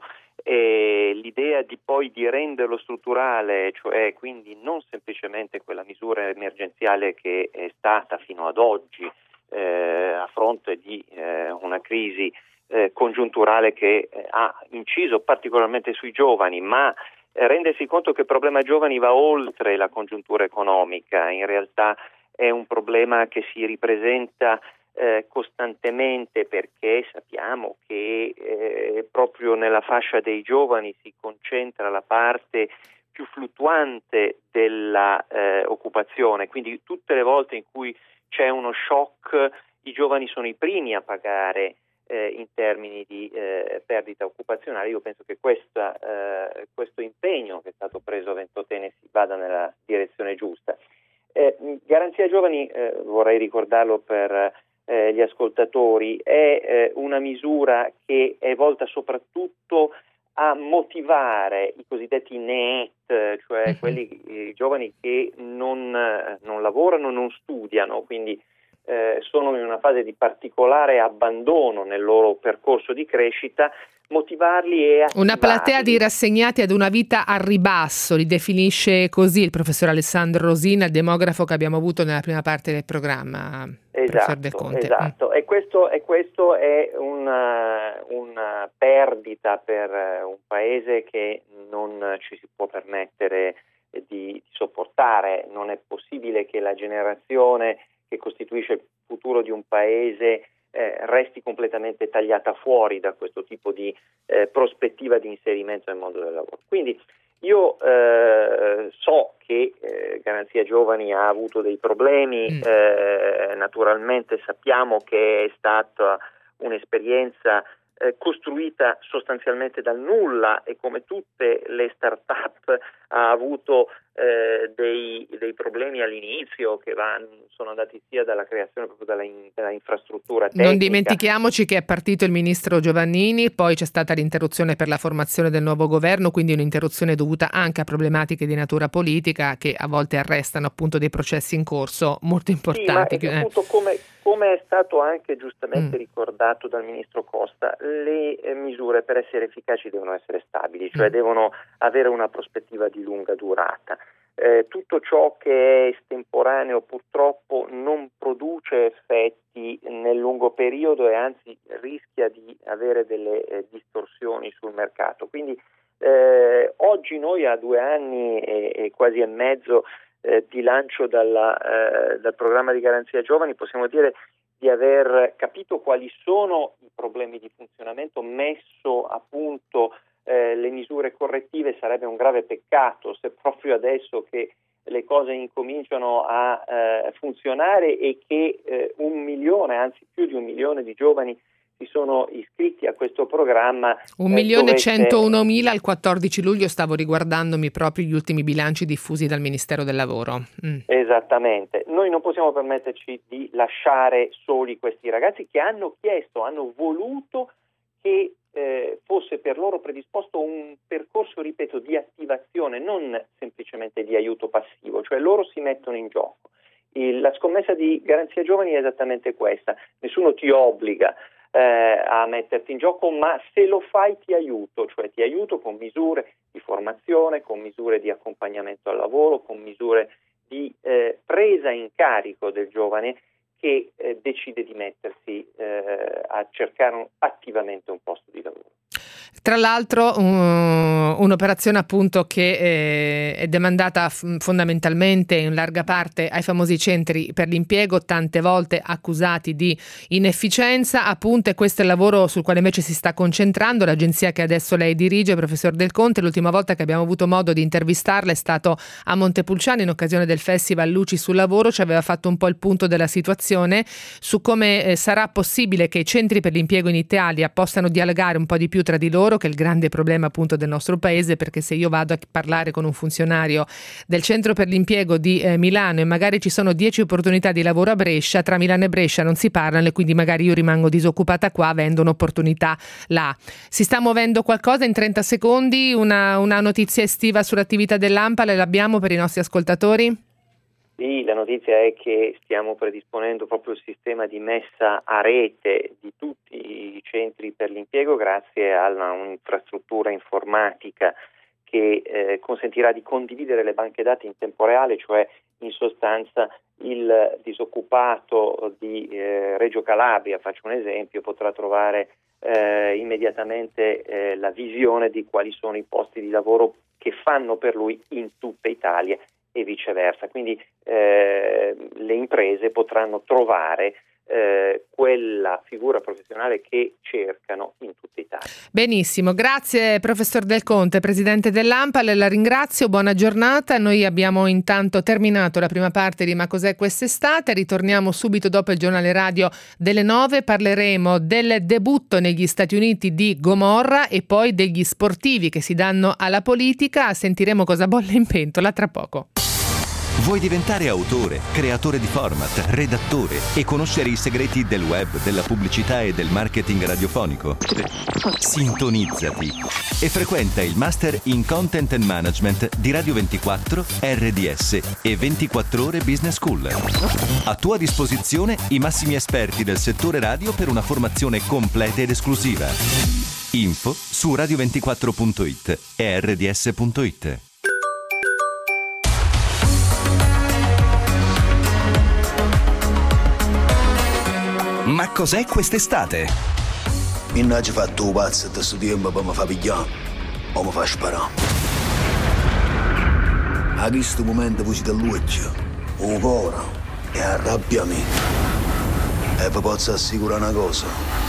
e l'idea di poi di renderlo strutturale, cioè quindi non semplicemente quella misura emergenziale che è stata fino ad oggi eh, a fronte di eh, una crisi eh, congiunturale che eh, ha inciso particolarmente sui giovani, ma eh, rendersi conto che il problema giovani va oltre la congiuntura economica. In realtà è un problema che si ripresenta Eh, costantemente, perché sappiamo che eh, proprio nella fascia dei giovani si concentra la parte più fluttuante della eh, occupazione, quindi tutte le volte in cui c'è uno shock i giovani sono i primi a pagare eh, in termini di eh, perdita occupazionale. Io penso che questa, eh, questo impegno che è stato preso a Ventotene si vada nella direzione giusta. Eh, Garanzia Giovani, eh, vorrei ricordarlo per Eh, gli ascoltatori, è eh, una misura che è volta soprattutto a motivare i cosiddetti N E E T, cioè uh-huh. quelli i giovani che non, non lavorano, non studiano, quindi eh, sono in una fase di particolare abbandono nel loro percorso di crescita, motivarli e attivarli. Una platea di rassegnati ad una vita a ribasso, li definisce così il professor Alessandro Rosina, il demografo che abbiamo avuto nella prima parte del programma. Esatto, Del Conte. esatto. Mm. E questo, e questo è una, una perdita per un paese che non ci si può permettere di, di sopportare. Non è possibile che la generazione che costituisce il futuro di un paese eh, resti completamente tagliata fuori da questo tipo di eh, prospettiva di inserimento nel mondo del lavoro. Quindi io eh, so che eh, Garanzia Giovani ha avuto dei problemi, mm. eh, naturalmente sappiamo che è stata un'esperienza eh, costruita sostanzialmente dal nulla e come tutte le start-up ha avuto eh, dei, dei problemi all'inizio che van, sono andati sia dalla creazione proprio della, in, della infrastruttura tecnica. Non dimentichiamoci che è partito il ministro Giovannini, poi c'è stata l'interruzione per la formazione del nuovo governo, quindi un'interruzione dovuta anche a problematiche di natura politica che a volte arrestano appunto dei processi in corso molto importanti. Sì, ma eh. appunto come, come è stato anche giustamente mm. ricordato dal ministro Costa, le eh, misure per essere efficaci devono essere stabili, cioè mm. devono avere una prospettiva di lunga durata. Eh, tutto ciò che è estemporaneo purtroppo non produce effetti nel lungo periodo e anzi rischia di avere delle eh, distorsioni sul mercato. Quindi eh, oggi noi a due anni e, e quasi e mezzo eh, di lancio dalla, eh, dal programma di garanzia giovani possiamo dire di aver capito quali sono i problemi di funzionamento, messo a punto Eh, le misure correttive. Sarebbe un grave peccato se proprio adesso che le cose incominciano a eh, funzionare e che eh, un milione, anzi più di un milione di giovani si sono iscritti a questo programma. Un eh, milione dovesse... centounomila al quattordici luglio, stavo riguardandomi proprio gli ultimi bilanci diffusi dal Ministero del Lavoro. Mm. Esattamente, noi non possiamo permetterci di lasciare soli questi ragazzi che hanno chiesto, hanno voluto che Eh, fosse per loro predisposto un percorso, ripeto, di attivazione, non semplicemente di aiuto passivo, cioè loro si mettono in gioco. Il, la scommessa di Garanzia Giovani è esattamente questa: nessuno ti obbliga eh, a metterti in gioco, ma se lo fai ti aiuto, cioè ti aiuto con misure di formazione, con misure di accompagnamento al lavoro, con misure di eh, presa in carico del giovane che eh, decide di mettersi eh, a cercare un, attivamente un posto di lavoro. Tra l'altro um, un'operazione appunto che eh, è demandata f- fondamentalmente in larga parte ai famosi centri per l'impiego, tante volte accusati di inefficienza, appunto, e questo è il lavoro sul quale invece si sta concentrando l'agenzia che adesso lei dirige, professor Del Conte. L'ultima volta che abbiamo avuto modo di intervistarla è stato a Montepulciano in occasione del Festival Luci sul Lavoro. Ci aveva fatto un po' il punto della situazione su come eh, sarà possibile che i centri per l'impiego in Italia possano dialogare un po' di più tra di loro, che è il grande problema appunto del nostro paese, perché se io vado a parlare con un funzionario del centro per l'impiego di eh, Milano e magari ci sono dieci opportunità di lavoro a Brescia, tra Milano e Brescia non si parlano e quindi magari io rimango disoccupata qua avendo un'opportunità là. Si sta muovendo qualcosa in trenta secondi? Una, una notizia estiva sull'attività dell'ANPAL l'abbiamo per i nostri ascoltatori? Sì, la notizia è che stiamo predisponendo proprio il sistema di messa a rete di tutti i centri per l'impiego grazie a un'infrastruttura informatica che eh, consentirà di condividere le banche dati in tempo reale, cioè in sostanza il disoccupato di eh, Reggio Calabria, faccio un esempio, potrà trovare eh, immediatamente eh, la visione di quali sono i posti di lavoro che fanno per lui in tutta Italia e viceversa. Quindi eh, le imprese potranno trovare eh, quella figura professionale che cercano in tutta Italia. Benissimo, grazie professor Del Conte, presidente dell'ANPAL, la ringrazio, buona giornata. Noi abbiamo intanto terminato la prima parte di Ma cos'è quest'estate, ritorniamo subito dopo il giornale radio delle nove, parleremo del debutto negli Stati Uniti di Gomorra e poi degli sportivi che si danno alla politica, sentiremo cosa bolle in pentola tra poco. Vuoi diventare autore, creatore di format, redattore e conoscere i segreti del web, della pubblicità e del marketing radiofonico? Sintonizzati e frequenta il Master in Content and Management di Radio ventiquattro, R D S e ventiquattro Ore Business School. A tua disposizione i massimi esperti del settore radio per una formazione completa ed esclusiva. Info su radio ventiquattro punto it e R D S punto it. Ma cos'è quest'estate? Mi non ci fatto un pazzo da questo tempo per mi fa pigliare o mi fa sparare. A questo momento voce dell'occhio, un cuore e arrabbiamento. E vi posso assicurare una cosa: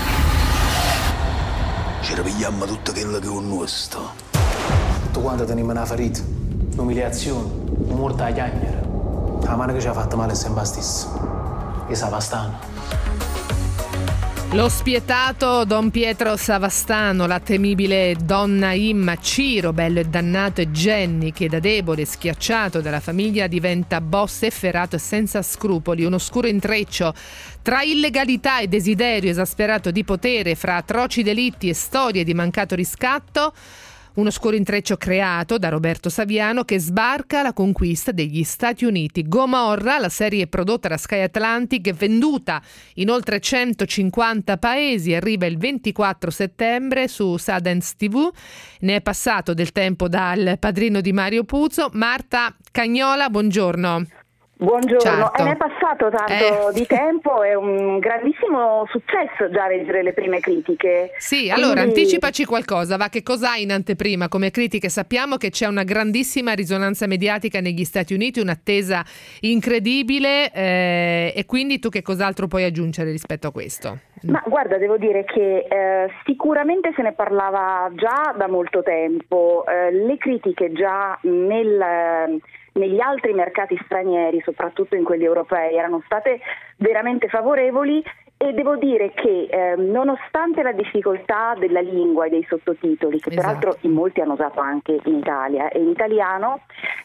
ci ripigliamo tutto quello che è un nostro. Tutto quanto teniamo una ferita, un'umiliazione, un morto a chiagnere. La mano che ci ha fatto male è sempre la stessa. E sa bastano. Lo spietato Don Pietro Savastano, la temibile donna Imma, Ciro, bello e dannato, e Jenny, che da debole e schiacciato dalla famiglia diventa boss efferato e senza scrupoli. Un oscuro intreccio tra illegalità e desiderio esasperato di potere, fra atroci delitti e storie di mancato riscatto. Un oscuro intreccio creato da Roberto Saviano, che sbarca alla conquista degli Stati Uniti. Gomorra, la serie prodotta da Sky Atlantic, venduta in oltre centocinquanta paesi, arriva il ventiquattro settembre su Sundance tivù. Ne è passato del tempo dal Padrino di Mario Puzo. Marta Cagnola, buongiorno. Buongiorno, Certo. e ne è passato tanto Eh. di tempo, è un grandissimo successo già leggere le prime critiche. Sì, allora Quindi- anticipaci qualcosa, va, che cosa hai in anteprima come critiche? Sappiamo che c'è una grandissima risonanza mediatica negli Stati Uniti, un'attesa incredibile, eh, e quindi tu che cos'altro puoi aggiungere rispetto a questo? Ma guarda, devo dire che eh, sicuramente se ne parlava già da molto tempo, eh, le critiche già nel, eh, negli altri mercati stranieri, soprattutto in quelli europei, erano state veramente favorevoli, e devo dire che eh, nonostante la difficoltà della lingua e dei sottotitoli, che Esatto. peraltro in molti hanno usato anche in Italia e in italiano,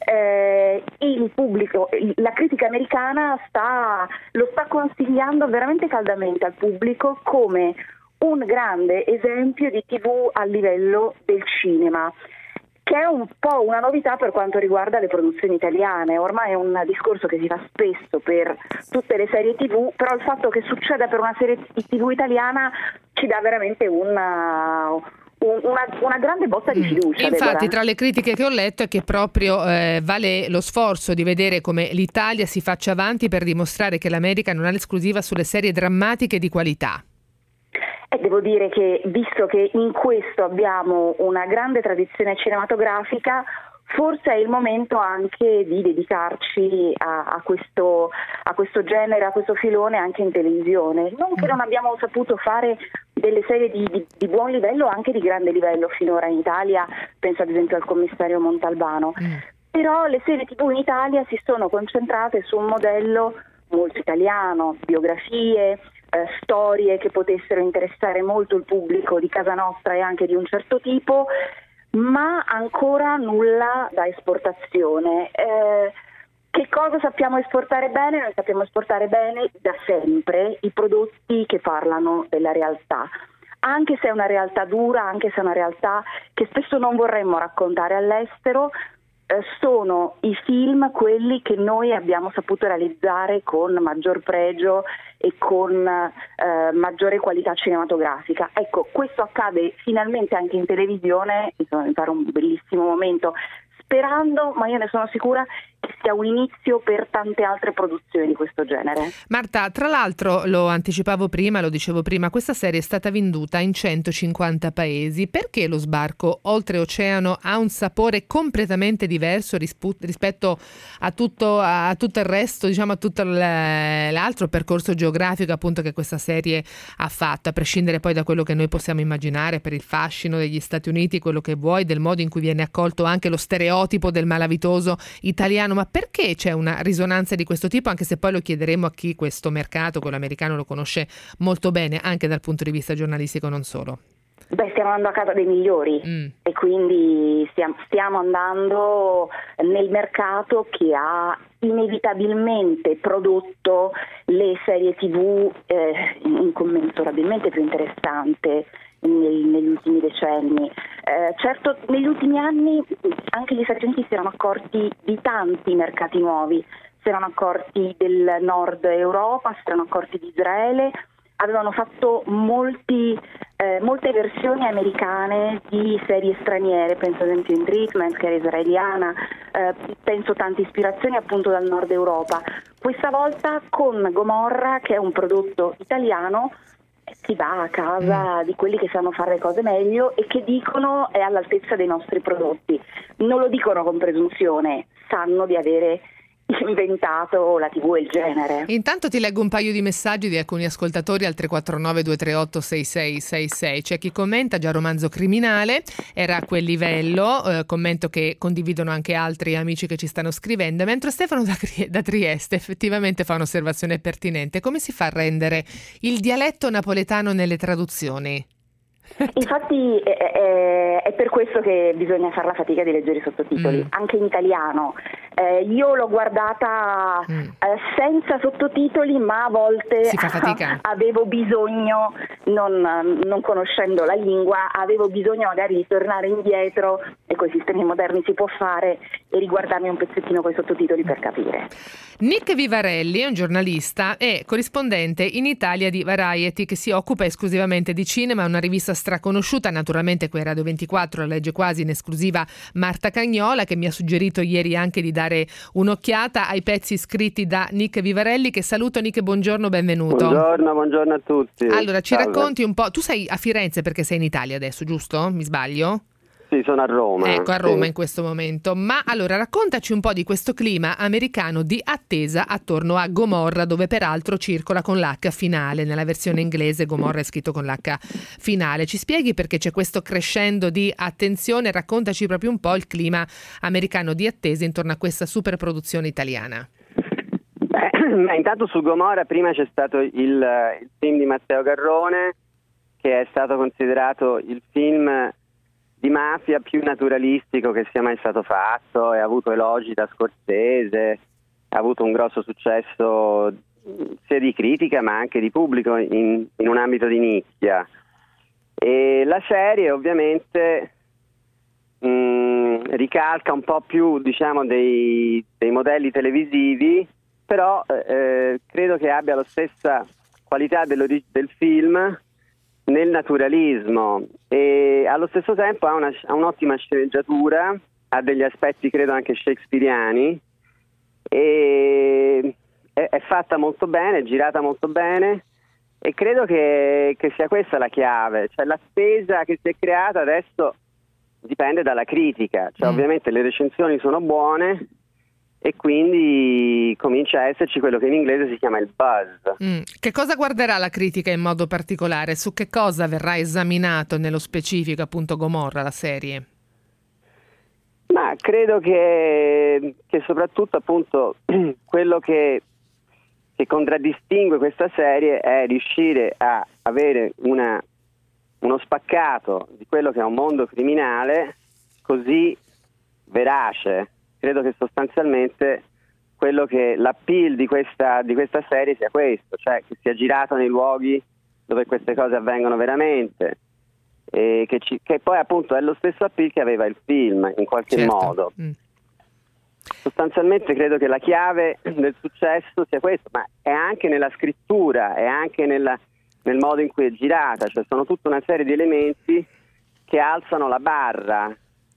eh, il pubblico, la critica americana sta, lo sta consigliando veramente caldamente al pubblico come un grande esempio di tivù a livello del cinema, che è un po' una novità per quanto riguarda le produzioni italiane. Ormai è un discorso che si fa spesso per tutte le serie tivù, però il fatto che succeda per una serie tivù italiana ci dà veramente una, una, una grande botta di fiducia. Infatti, Deborah. tra le critiche che ho letto è che proprio eh, vale lo sforzo di vedere come l'Italia si faccia avanti per dimostrare che l'America non ha l'esclusiva sulle serie drammatiche di qualità. E devo dire che, visto che in questo abbiamo una grande tradizione cinematografica, forse è il momento anche di dedicarci a, a, questo, a questo genere, a questo filone anche in televisione. Non che non abbiamo saputo fare delle serie di, di, di buon livello, anche di grande livello finora in Italia, penso ad esempio al Commissario Montalbano, mm. però le serie tivù in Italia si sono concentrate su un modello molto italiano, biografie, Eh, storie che potessero interessare molto il pubblico di casa nostra e anche di un certo tipo, ma ancora nulla da esportazione. Eh, che cosa sappiamo esportare bene? Noi sappiamo esportare bene da sempre i prodotti che parlano della realtà, anche se è una realtà dura, anche se è una realtà che spesso non vorremmo raccontare all'estero. Sono i film quelli che noi abbiamo saputo realizzare con maggior pregio e con eh, maggiore qualità cinematografica. Ecco, questo accade finalmente anche in televisione, insomma, mi pare un bellissimo momento, sperando, ma io ne sono sicura, che sia un inizio per tante altre produzioni di questo genere. Marta, tra l'altro, lo anticipavo prima, lo dicevo prima, questa serie è stata venduta in centocinquanta paesi. Perché lo sbarco oltreoceano ha un sapore completamente diverso rispu- rispetto a tutto, a tutto il resto, diciamo a tutto l'altro percorso geografico appunto che questa serie ha fatto, a prescindere poi da quello che noi possiamo immaginare per il fascino degli Stati Uniti, quello che vuoi, del modo in cui viene accolto anche lo stereotipo del malavitoso italiano? Ma perché c'è una risonanza di questo tipo, anche se poi lo chiederemo a chi questo mercato, quello americano, lo conosce molto bene, anche dal punto di vista giornalistico, non solo? Beh, stiamo andando a casa dei migliori mm. e quindi stiamo, stiamo andando nel mercato che ha inevitabilmente prodotto le serie tivù eh, incommensurabilmente più interessanti negli, negli ultimi decenni. Eh, certo, negli ultimi anni anche gli Stati Uniti si erano accorti di tanti mercati nuovi, si erano accorti del nord Europa, si erano accorti di Israele, avevano fatto molti, eh, molte versioni americane di serie straniere, penso ad esempio in Treatment, che era israeliana, eh, penso tante ispirazioni appunto dal nord Europa. Questa volta con Gomorra, che è un prodotto italiano, si va a casa di quelli che sanno fare le cose meglio e che dicono è all'altezza dei nostri prodotti. Non lo dicono con presunzione, sanno di avere inventato la tivù e il genere. Intanto ti leggo un paio di messaggi di alcuni ascoltatori al tre quattro nove due tre otto sei sei sei sei. C'è chi commenta: già romanzo criminale, era a quel livello, eh, commento che condividono anche altri amici che ci stanno scrivendo, mentre Stefano da, da Trieste effettivamente fa un'osservazione pertinente: come si fa a rendere il dialetto napoletano nelle traduzioni? Infatti è, è, è per questo che bisogna fare la fatica di leggere i sottotitoli, mm. anche in italiano. Eh, io l'ho guardata mm. eh, senza sottotitoli, ma a volte si fa fatica. avevo bisogno, non, non conoscendo la lingua, avevo bisogno magari di tornare indietro, e con i sistemi moderni si può fare, e riguardarmi un pezzettino con i sottotitoli per capire. Nick Vivarelli è un giornalista e corrispondente in Italia di Variety, che si occupa esclusivamente di cinema, una rivista straconosciuta, naturalmente qui a Radio ventiquattro la legge quasi in esclusiva Marta Cagnola, che mi ha suggerito ieri anche di dare un'occhiata ai pezzi scritti da Nick Vivarelli, che saluto. Nick, buongiorno, benvenuto. Buongiorno, buongiorno a tutti. Allora, ci Salve. racconti un po', tu sei a Firenze perché sei in Italia adesso, giusto? Mi sbaglio? Sì, sono a Roma. Ecco, a Roma sì. in questo momento. Ma allora raccontaci un po' di questo clima americano di attesa attorno a Gomorra, dove peraltro circola con l'H finale. Nella versione inglese Gomorra è scritto con l'H finale. Ci spieghi perché c'è questo crescendo di attenzione? Raccontaci proprio un po' il clima americano di attesa intorno a questa superproduzione italiana. Beh, intanto su Gomorra prima c'è stato il, il film di Matteo Garrone, che è stato considerato il film di mafia più naturalistico che sia mai stato fatto, e ha avuto elogi da Scorsese, ha avuto un grosso successo sia di critica ma anche di pubblico in, in un ambito di nicchia. E la serie ovviamente mh, ricalca un po' più, diciamo, dei, dei modelli televisivi, però eh, credo che abbia la stessa qualità del film nel naturalismo, e allo stesso tempo ha, una, ha un'ottima sceneggiatura, ha degli aspetti credo anche shakespeariani, e è, è fatta molto bene, è girata molto bene, e credo che, che sia questa la chiave, cioè l'attesa che si è creata adesso dipende dalla critica, cioè mm. ovviamente le recensioni sono buone e quindi comincia a esserci quello che in inglese si chiama il buzz. Mm. Che cosa guarderà la critica in modo particolare? Su che cosa verrà esaminato nello specifico appunto Gomorra, la serie? Ma credo che, che soprattutto appunto quello che, che contraddistingue questa serie è riuscire a avere una, uno spaccato di quello che è un mondo criminale così verace. Credo che sostanzialmente quello che l'appeal di questa, di questa serie sia questo, cioè che sia girato nei luoghi dove queste cose avvengono veramente, e che, ci, che poi appunto è lo stesso appeal che aveva il film in qualche certo. modo. Mm. Sostanzialmente credo che la chiave del successo sia questo, ma è anche nella scrittura, è anche nella, nel modo in cui è girata, cioè sono tutta una serie di elementi che alzano la barra.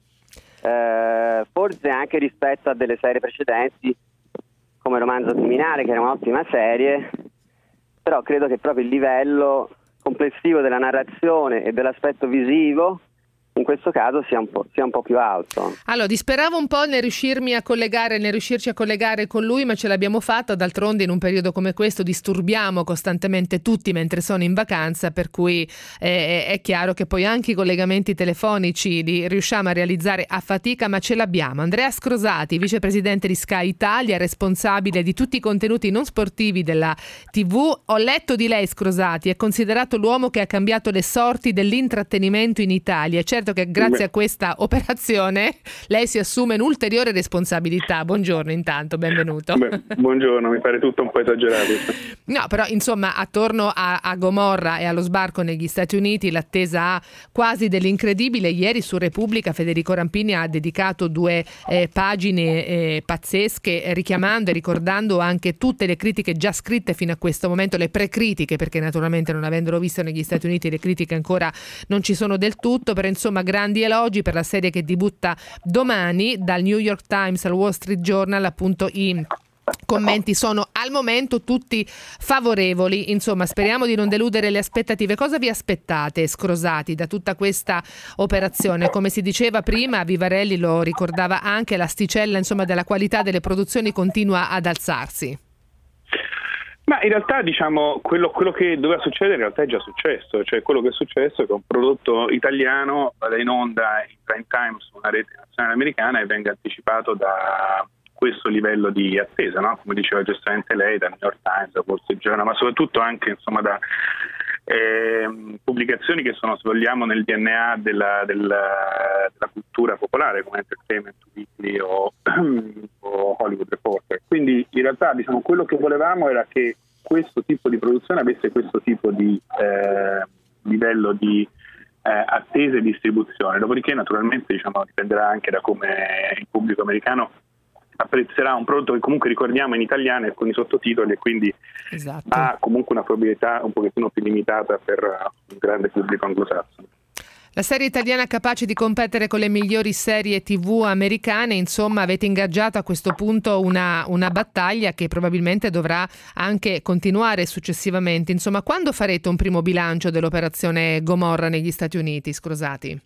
Uh, forse anche rispetto a delle serie precedenti come Romanzo Criminale, che era un'ottima serie, però credo che proprio il livello complessivo della narrazione e dell'aspetto visivo in questo caso sia un po', sia un po' più alto. Allora, disperavo un po' nel riuscirmi a collegare, nel riuscirci a collegare con lui, ma ce l'abbiamo fatta. D'altronde in un periodo come questo disturbiamo costantemente tutti mentre sono in vacanza, per cui eh, è chiaro che poi anche i collegamenti telefonici li riusciamo a realizzare a fatica, ma ce l'abbiamo. Andrea Scrosati, vicepresidente di Sky Italia, responsabile di tutti i contenuti non sportivi della tivù. Ho letto di lei, Scrosati, è considerato l'uomo che ha cambiato le sorti dell'intrattenimento in Italia. Certo che grazie Beh. a questa operazione lei si assume un'ulteriore responsabilità. Buongiorno intanto, benvenuto. Beh, buongiorno, mi pare tutto un po' esagerato. No, però insomma attorno a, a Gomorra e allo sbarco negli Stati Uniti l'attesa ha quasi dell'incredibile. Ieri su Repubblica Federico Rampini ha dedicato due eh, pagine eh, pazzesche, richiamando e ricordando anche tutte le critiche già scritte fino a questo momento, le pre-critiche, perché naturalmente non avendolo visto negli Stati Uniti le critiche ancora non ci sono del tutto, però insomma grandi elogi per la serie che debutta domani. Dal New York Times al Wall Street Journal appunto i commenti sono al momento tutti favorevoli. Insomma, speriamo di non deludere le aspettative. Cosa vi aspettate, Scrosati, da tutta questa operazione? Come si diceva prima, Vivarelli lo ricordava anche, l'asticella insomma della qualità delle produzioni continua ad alzarsi. Ma in realtà diciamo quello, quello che doveva succedere in realtà è già successo, cioè quello che è successo è che un prodotto italiano vada in onda in prime time su una rete nazionale americana e venga anticipato da questo livello di attesa, no? Come diceva giustamente lei, da New York Times, da Wall Street Journal, ma soprattutto anche insomma da eh, pubblicazioni che sono, se vogliamo, nel D N A della, della, della cultura popolare come Entertainment Weekly o, o Hollywood Reporter. Quindi in realtà diciamo quello che volevamo era che questo tipo di produzione avesse questo tipo di eh, livello di eh, attesa e distribuzione. Dopodiché naturalmente diciamo dipenderà anche da come il pubblico americano apprezzerà un prodotto che comunque ricordiamo in italiano e con i sottotitoli, e quindi esatto. ha comunque una probabilità un pochettino più limitata per un grande pubblico anglosassone. La serie italiana capace di competere con le migliori serie tivù americane, insomma avete ingaggiato a questo punto una, una battaglia che probabilmente dovrà anche continuare successivamente. Insomma, quando farete un primo bilancio dell'operazione Gomorra negli Stati Uniti, Scrosati?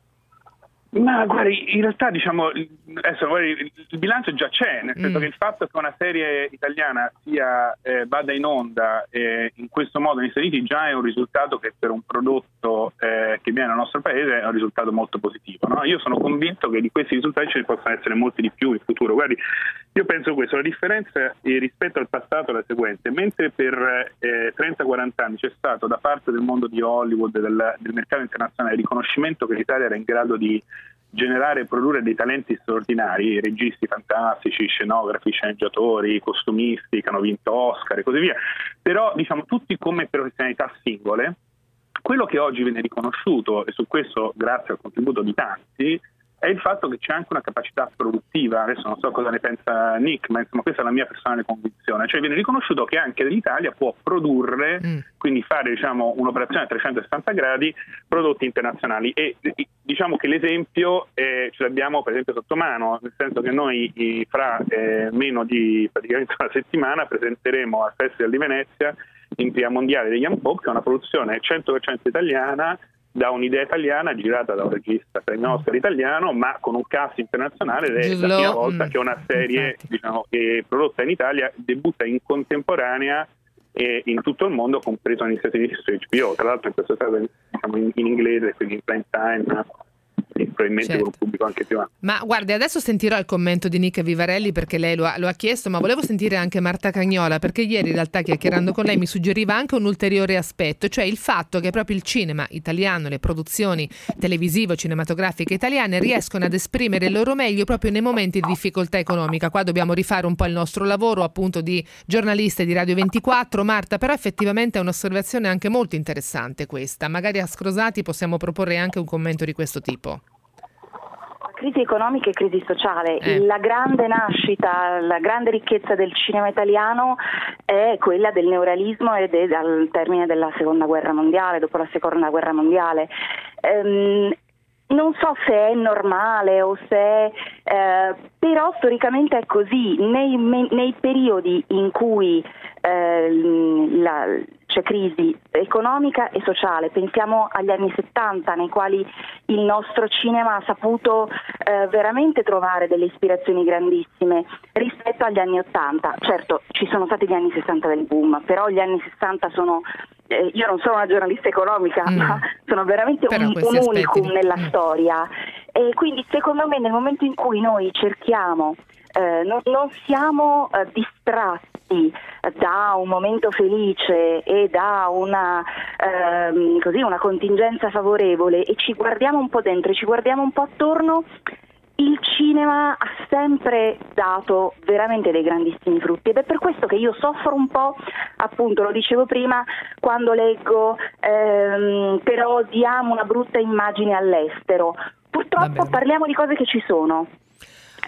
Ma guardi, in realtà diciamo adesso, guardi, il bilancio già c'è, nel senso mm. che il fatto che una serie italiana sia eh, vada in onda eh, in questo modo negli Stati Uniti già è un risultato che per un prodotto eh, che viene dal nostro paese è un risultato molto positivo, no? Io sono convinto che di questi risultati ce ne possano essere molti di più in futuro. Guardi, io penso questo, la differenza eh, rispetto al passato è la seguente: mentre per eh, trenta quaranta anni c'è stato da parte del mondo di Hollywood, del, del mercato internazionale, il riconoscimento che l'Italia era in grado di generare e produrre dei talenti straordinari, registi fantastici, scenografi, sceneggiatori, costumisti che hanno vinto Oscar e così via, però diciamo tutti come professionalità singole. Quello che oggi viene riconosciuto, e su questo grazie al contributo di tanti, è il fatto che c'è anche una capacità produttiva. Adesso non so cosa ne pensa Nick, ma insomma questa è la mia personale convinzione, cioè viene riconosciuto che anche l'Italia può produrre, mm. quindi fare diciamo un'operazione a trecentosessanta gradi, prodotti internazionali, e diciamo che l'esempio eh, ce l'abbiamo per esempio sotto mano, nel senso che noi fra eh, meno di praticamente una settimana presenteremo al Festival di Venezia in Pia Mondiale degli Unpop, che è una produzione cento per cento italiana, da un'idea italiana girata da un regista premio Oscar italiano, ma con un cast internazionale, ed è Giusto. la prima volta mm. che una serie diciamo, che prodotta in Italia debutta in contemporanea e in tutto il mondo, compreso negli Stati Uniti su H B O, tra l'altro in questo caso diciamo, in, in inglese, quindi in prime time, e probabilmente certo. con un pubblico anche più ampio. Ma guardi, adesso sentirò il commento di Nick Vivarelli perché lei lo ha, lo ha chiesto, ma volevo sentire anche Marta Cagnola, perché ieri in realtà chiacchierando con lei mi suggeriva anche un ulteriore aspetto, cioè il fatto che proprio il cinema italiano, le produzioni televisive cinematografiche italiane riescono ad esprimere il loro meglio proprio nei momenti di difficoltà economica. Qua dobbiamo rifare un po' il nostro lavoro appunto di giornaliste di Radio ventiquattro, Marta, però effettivamente è un'osservazione anche molto interessante questa. Magari a Scrosati possiamo proporre anche un commento di questo tipo. Crisi economica e crisi sociale. Eh. La grande nascita, la grande ricchezza del cinema italiano è quella del neorealismo ed è dal termine della seconda guerra mondiale, dopo la seconda guerra mondiale. Ehm, non so se è normale o se è, eh, però storicamente è così. Nei, nei periodi in cui eh, la, c'è crisi economica e sociale, pensiamo agli anni settanta nei quali il nostro cinema ha saputo eh, veramente trovare delle ispirazioni grandissime rispetto agli anni ottanta. Certo, ci sono stati gli anni sessanta del boom, però gli anni sessanta sono, eh, io non sono una giornalista economica, mm. ma sono veramente un, un unicum di... nella mm. storia, e quindi secondo me nel momento in cui noi cerchiamo Eh, non, non siamo eh, distratti da un momento felice e da una, ehm, così, una contingenza favorevole, e ci guardiamo un po' dentro, ci guardiamo un po' attorno, il cinema ha sempre dato veramente dei grandissimi frutti, ed è per questo che io soffro un po', appunto lo dicevo prima, quando leggo ehm, però diamo una brutta immagine all'estero. Purtroppo parliamo di cose che ci sono.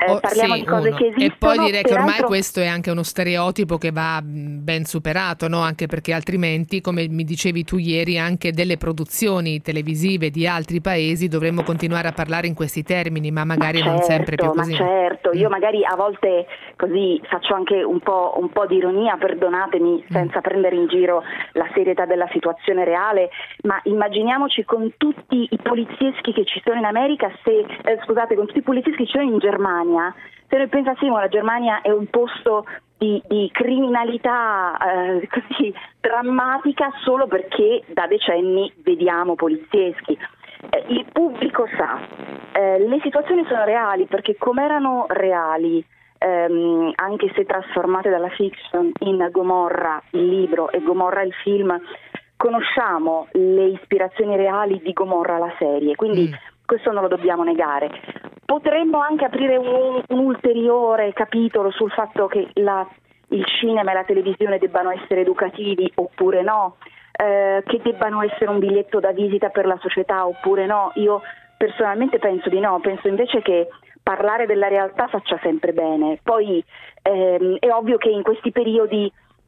eh, oh, parliamo sì, di cose uno. che esistono. E poi direi che ormai peraltro... questo è anche uno stereotipo che va ben superato, no? Anche perché altrimenti, come mi dicevi tu ieri, anche delle produzioni televisive di altri paesi dovremmo continuare a parlare in questi termini, ma magari ma non certo, sempre più così. Ma certo, io magari a volte così faccio anche un po', un po' di ironia, perdonatemi, senza mm. prendere in giro la serietà della situazione reale, ma immaginiamoci con tutti i polizieschi che ci sono in America, se eh, scusate, con tutti i polizieschi che ci sono in Germania, se noi pensassimo la Germania è un posto di, di criminalità eh, così drammatica solo perché da decenni vediamo polizieschi. Eh, il pubblico sa, eh, le situazioni sono reali perché come erano reali, ehm, anche se trasformate dalla fiction in Gomorra il libro e Gomorra il film, conosciamo le ispirazioni reali di Gomorra la serie, quindi mm. questo non lo dobbiamo negare. Potremmo anche aprire un, un ulteriore capitolo sul fatto che la, il cinema e la televisione debbano essere educativi oppure no, eh, che debbano essere un biglietto da visita per la società oppure no. Io personalmente penso di no, penso invece che parlare della realtà faccia sempre bene. Poi ehm, è ovvio che in questi periodi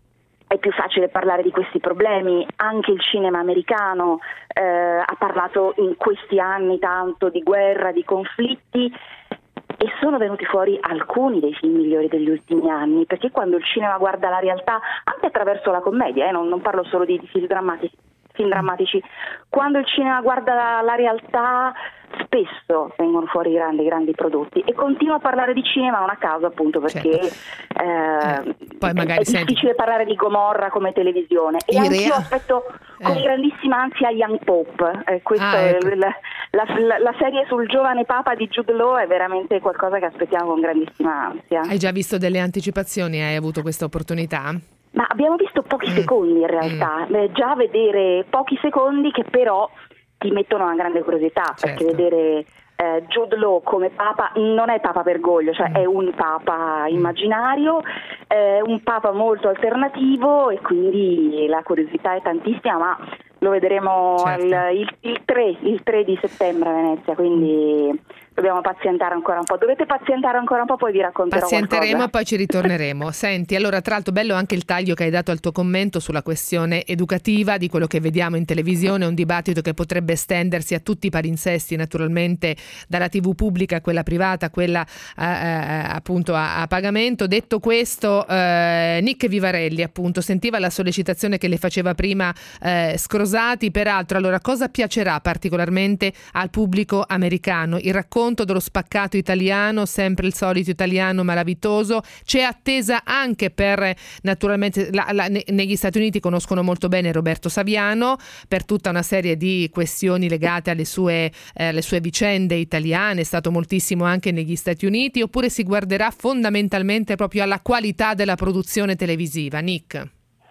è più facile parlare di questi problemi, anche il cinema americano eh, ha parlato in questi anni tanto di guerra, di conflitti, e sono venuti fuori alcuni dei film migliori degli ultimi anni, perché quando il cinema guarda la realtà, anche attraverso la commedia, eh, non, non parlo solo di, di film drammatici, film drammatici, quando il cinema guarda la, la realtà spesso vengono fuori grandi grandi prodotti, e continuo a parlare di cinema non a caso, appunto perché certo. eh, eh, poi magari è senti... difficile parlare di Gomorra come televisione, e anche io aspetto con eh. grandissima ansia Young Pope, eh, questa ah, ecco. è la, la, la, la serie sul giovane papa di Jude Law è veramente qualcosa che aspettiamo con grandissima ansia. Hai già visto delle anticipazioni? Hai avuto questa opportunità? Ma abbiamo visto pochi mm. secondi in realtà, mm. eh, già vedere pochi secondi che però ti mettono una grande curiosità, certo. perché vedere eh, Jude Law come papa non è papa Bergoglio, cioè mm. è un papa immaginario, è un papa molto alternativo, e quindi la curiosità è tantissima, ma lo vedremo certo. il, il, il, tre, il tre di settembre a Venezia, quindi dobbiamo pazientare ancora un po'. Dovete pazientare ancora un po', poi vi racconterò Pazienteremo qualcosa. E poi ci ritorneremo. Senti, allora, tra l'altro bello anche il taglio che hai dato al tuo commento sulla questione educativa di quello che vediamo in televisione, un dibattito che potrebbe estendersi a tutti i palinsesti, naturalmente dalla tivù pubblica a quella privata, a quella eh, appunto a, a pagamento. Detto questo, eh, Nick Vivarelli appunto sentiva la sollecitazione che le faceva prima eh, Scrosati. Peraltro, allora, cosa piacerà particolarmente al pubblico americano? Il racconto dello spaccato italiano, sempre il solito italiano malavitoso. C'è attesa anche per, naturalmente, la, la, negli Stati Uniti conoscono molto bene Roberto Saviano per tutta una serie di questioni legate alle sue, eh, alle sue vicende italiane, è stato moltissimo anche negli Stati Uniti, oppure si guarderà fondamentalmente proprio alla qualità della produzione televisiva? Nick?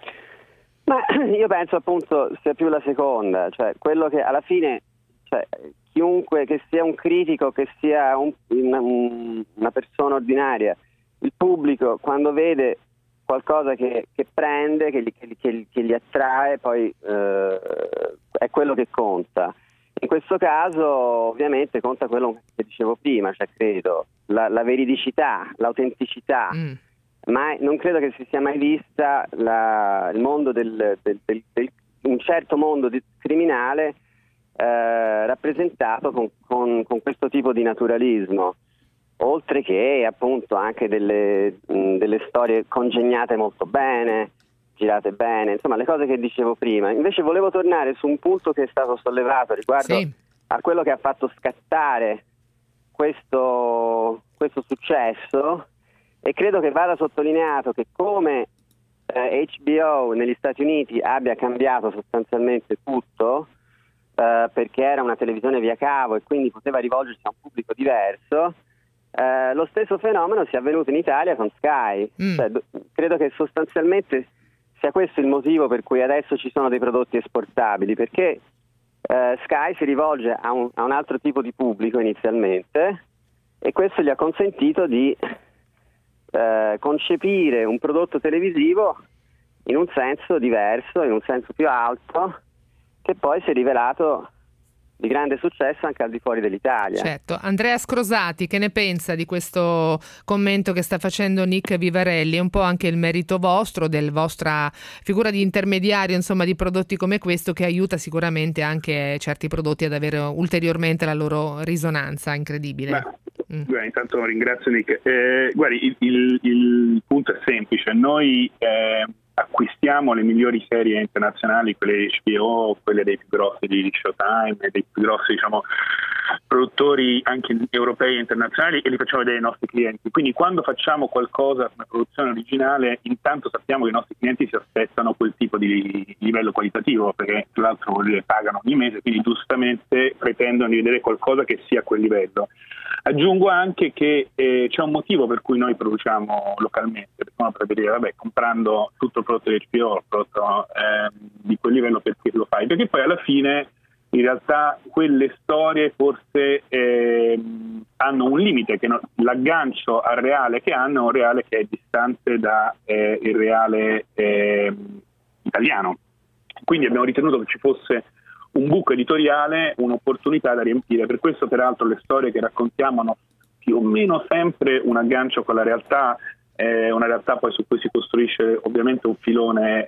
Ma io penso appunto sia più la seconda, cioè quello che alla fine, cioè, chiunque, che sia un critico, che sia un, una, una persona ordinaria, il pubblico quando vede qualcosa che, che prende, che gli, che, che, che gli attrae, poi eh, è quello che conta. In questo caso ovviamente conta quello che dicevo prima, cioè credo, la, la veridicità, l'autenticità. Mm. Ma non credo che si sia mai vista la, il mondo del, del, del, del un certo mondo di, criminale eh, rappresentato con, con, con questo tipo di naturalismo, oltre che appunto anche delle, mh, delle storie congegnate molto bene, girate bene, insomma le cose che dicevo prima. Invece volevo tornare su un punto che è stato sollevato riguardo sì. a quello che ha fatto scattare questo, questo successo. E credo che vada sottolineato che come eh, H B O negli Stati Uniti abbia cambiato sostanzialmente tutto, eh, perché era una televisione via cavo e quindi poteva rivolgersi a un pubblico diverso, eh, lo stesso fenomeno sia avvenuto in Italia con Sky. Mm. Cioè, do, credo che sostanzialmente sia questo il motivo per cui adesso ci sono dei prodotti esportabili, perché eh, Sky si rivolge a un, a un altro tipo di pubblico inizialmente, e questo gli ha consentito di Eh, concepire un prodotto televisivo in un senso diverso, in un senso più alto, che poi si è rivelato di grande successo anche al di fuori dell'Italia. Certo. Andrea Scrosati, che ne pensa di questo commento che sta facendo Nick Vivarelli? È un po' anche il merito vostro, del vostra figura di intermediario, insomma, di prodotti come questo, che aiuta sicuramente anche certi prodotti ad avere ulteriormente la loro risonanza incredibile. Ma, mm. guarda, intanto ringrazio Nick. Eh, guardi, il, il, il punto è semplice. Noi eh, acquistiamo le migliori serie internazionali, quelle di H B O, quelle dei più grossi di Showtime, dei più grossi, diciamo, produttori anche europei e internazionali, e li facciamo vedere ai nostri clienti. Quindi quando facciamo qualcosa come produzione originale, intanto sappiamo che i nostri clienti si aspettano quel tipo di livello qualitativo, perché tra l'altro vuol dire pagano ogni mese, quindi giustamente pretendono di vedere qualcosa che sia a quel livello. Aggiungo anche che eh, c'è un motivo per cui noi produciamo localmente, perché uno potrebbe dire, vabbè, comprando tutto il prodotto di H B O, il prodotto eh, di quel livello, perché lo fai? Perché poi alla fine in realtà quelle storie forse eh, hanno un limite, che non, l'aggancio al reale che hanno è un reale che è distante da eh, il reale eh, italiano. Quindi abbiamo ritenuto che ci fosse un buco editoriale, un'opportunità da riempire. Per questo peraltro le storie che raccontiamo hanno più o meno sempre un aggancio con la realtà, eh, una realtà poi su cui si costruisce ovviamente un filone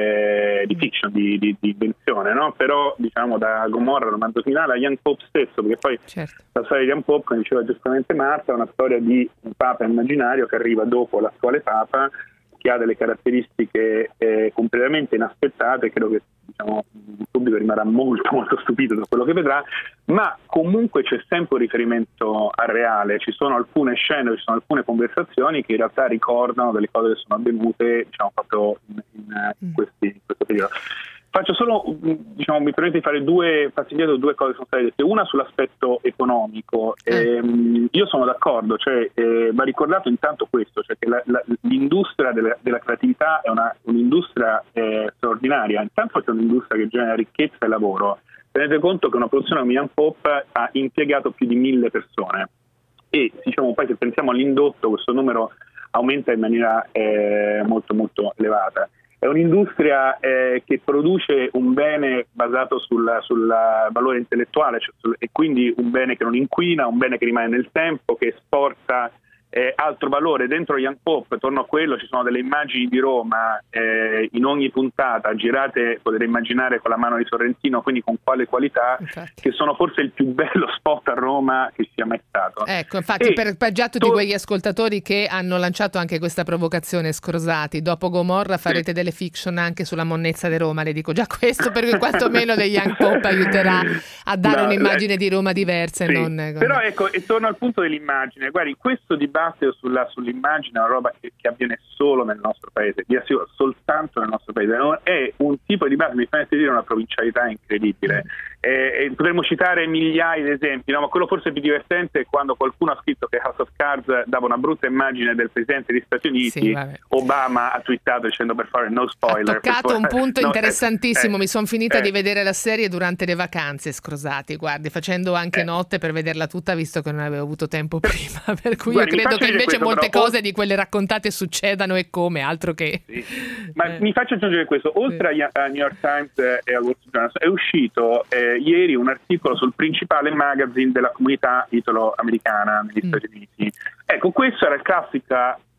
eh, di fiction, di, di, di invenzione, no? Però diciamo da Gomorra, romanzo finale, a Young Pope stesso, perché poi certo. La storia di Young Pope, come diceva giustamente Marta, è una storia di un papa immaginario che arriva dopo l'attuale papa, che ha delle caratteristiche eh, completamente inaspettate. Credo che diciamo, il pubblico rimarrà molto molto stupito da quello che vedrà, ma comunque c'è sempre un riferimento al reale. Ci sono alcune scene, ci sono alcune conversazioni che in realtà ricordano delle cose che sono avvenute, diciamo, proprio in, in, in, questi, in questo periodo. Faccio solo, diciamo, mi permette di fare due passi indietro, due cose sono state dette. Una sull'aspetto economico. Ehm, io sono d'accordo, cioè eh, va ricordato intanto questo, cioè che la, la, l'industria della, della creatività è una, un'industria eh, straordinaria. Intanto c'è un'industria che genera ricchezza e lavoro. Tenete conto che una produzione come Young Pope ha impiegato più di mille persone e diciamo poi se pensiamo all'indotto questo numero aumenta in maniera eh, molto molto elevata. È un'industria eh, che produce un bene basato sul, sul valore intellettuale, cioè sul, e quindi un bene che non inquina, un bene che rimane nel tempo, che esporta eh, altro valore. Dentro Young Pope, torno a quello, ci sono delle immagini di Roma eh, in ogni puntata, girate, potete immaginare, con la mano di Sorrentino, quindi con quale qualità, infatti. Che sono forse il più bello spot a Roma che sia mai stato. Ecco, infatti, e per, per già tutti to- quegli ascoltatori che hanno lanciato anche questa provocazione, Scrosati, dopo Gomorra farete sì. delle fiction anche sulla monnezza di Roma, le dico già questo, perché quantomeno dei Young Pope aiuterà a dare no, un'immagine eh, di Roma diversa. Sì. E non, come... Però ecco, e torno al punto dell'immagine. Guardi, questo dibattito sulla, sull'immagine è una roba che, che avviene solo nel nostro paese, vi assicuro, soltanto nel nostro paese. Non è un tipo di dibattito, mi fa dire, una provincialità incredibile. Eh, eh, potremmo citare migliaia di esempi, no? Ma quello forse più divertente è quando qualcuno ha scritto che House of Cards dava una brutta immagine del presidente degli Stati Uniti. Sì, Obama ha twittato dicendo, per fare no spoiler. Ha toccato un punto no, interessantissimo, eh, mi sono finita eh, di vedere la serie durante le vacanze, Scrosati, guardi, facendo anche eh, notte per vederla tutta, visto che non avevo avuto tempo prima, per cui guardi, io credo che invece questo, molte però, cose di quelle raccontate succedano e come, altro che... Sì. Ma eh. mi faccio aggiungere questo, oltre sì. a New York Times e al Wall Street Journal è uscito eh, ieri un articolo sul principale magazine della comunità italo-americana negli mm. Stati Uniti. Ecco, questo era il classico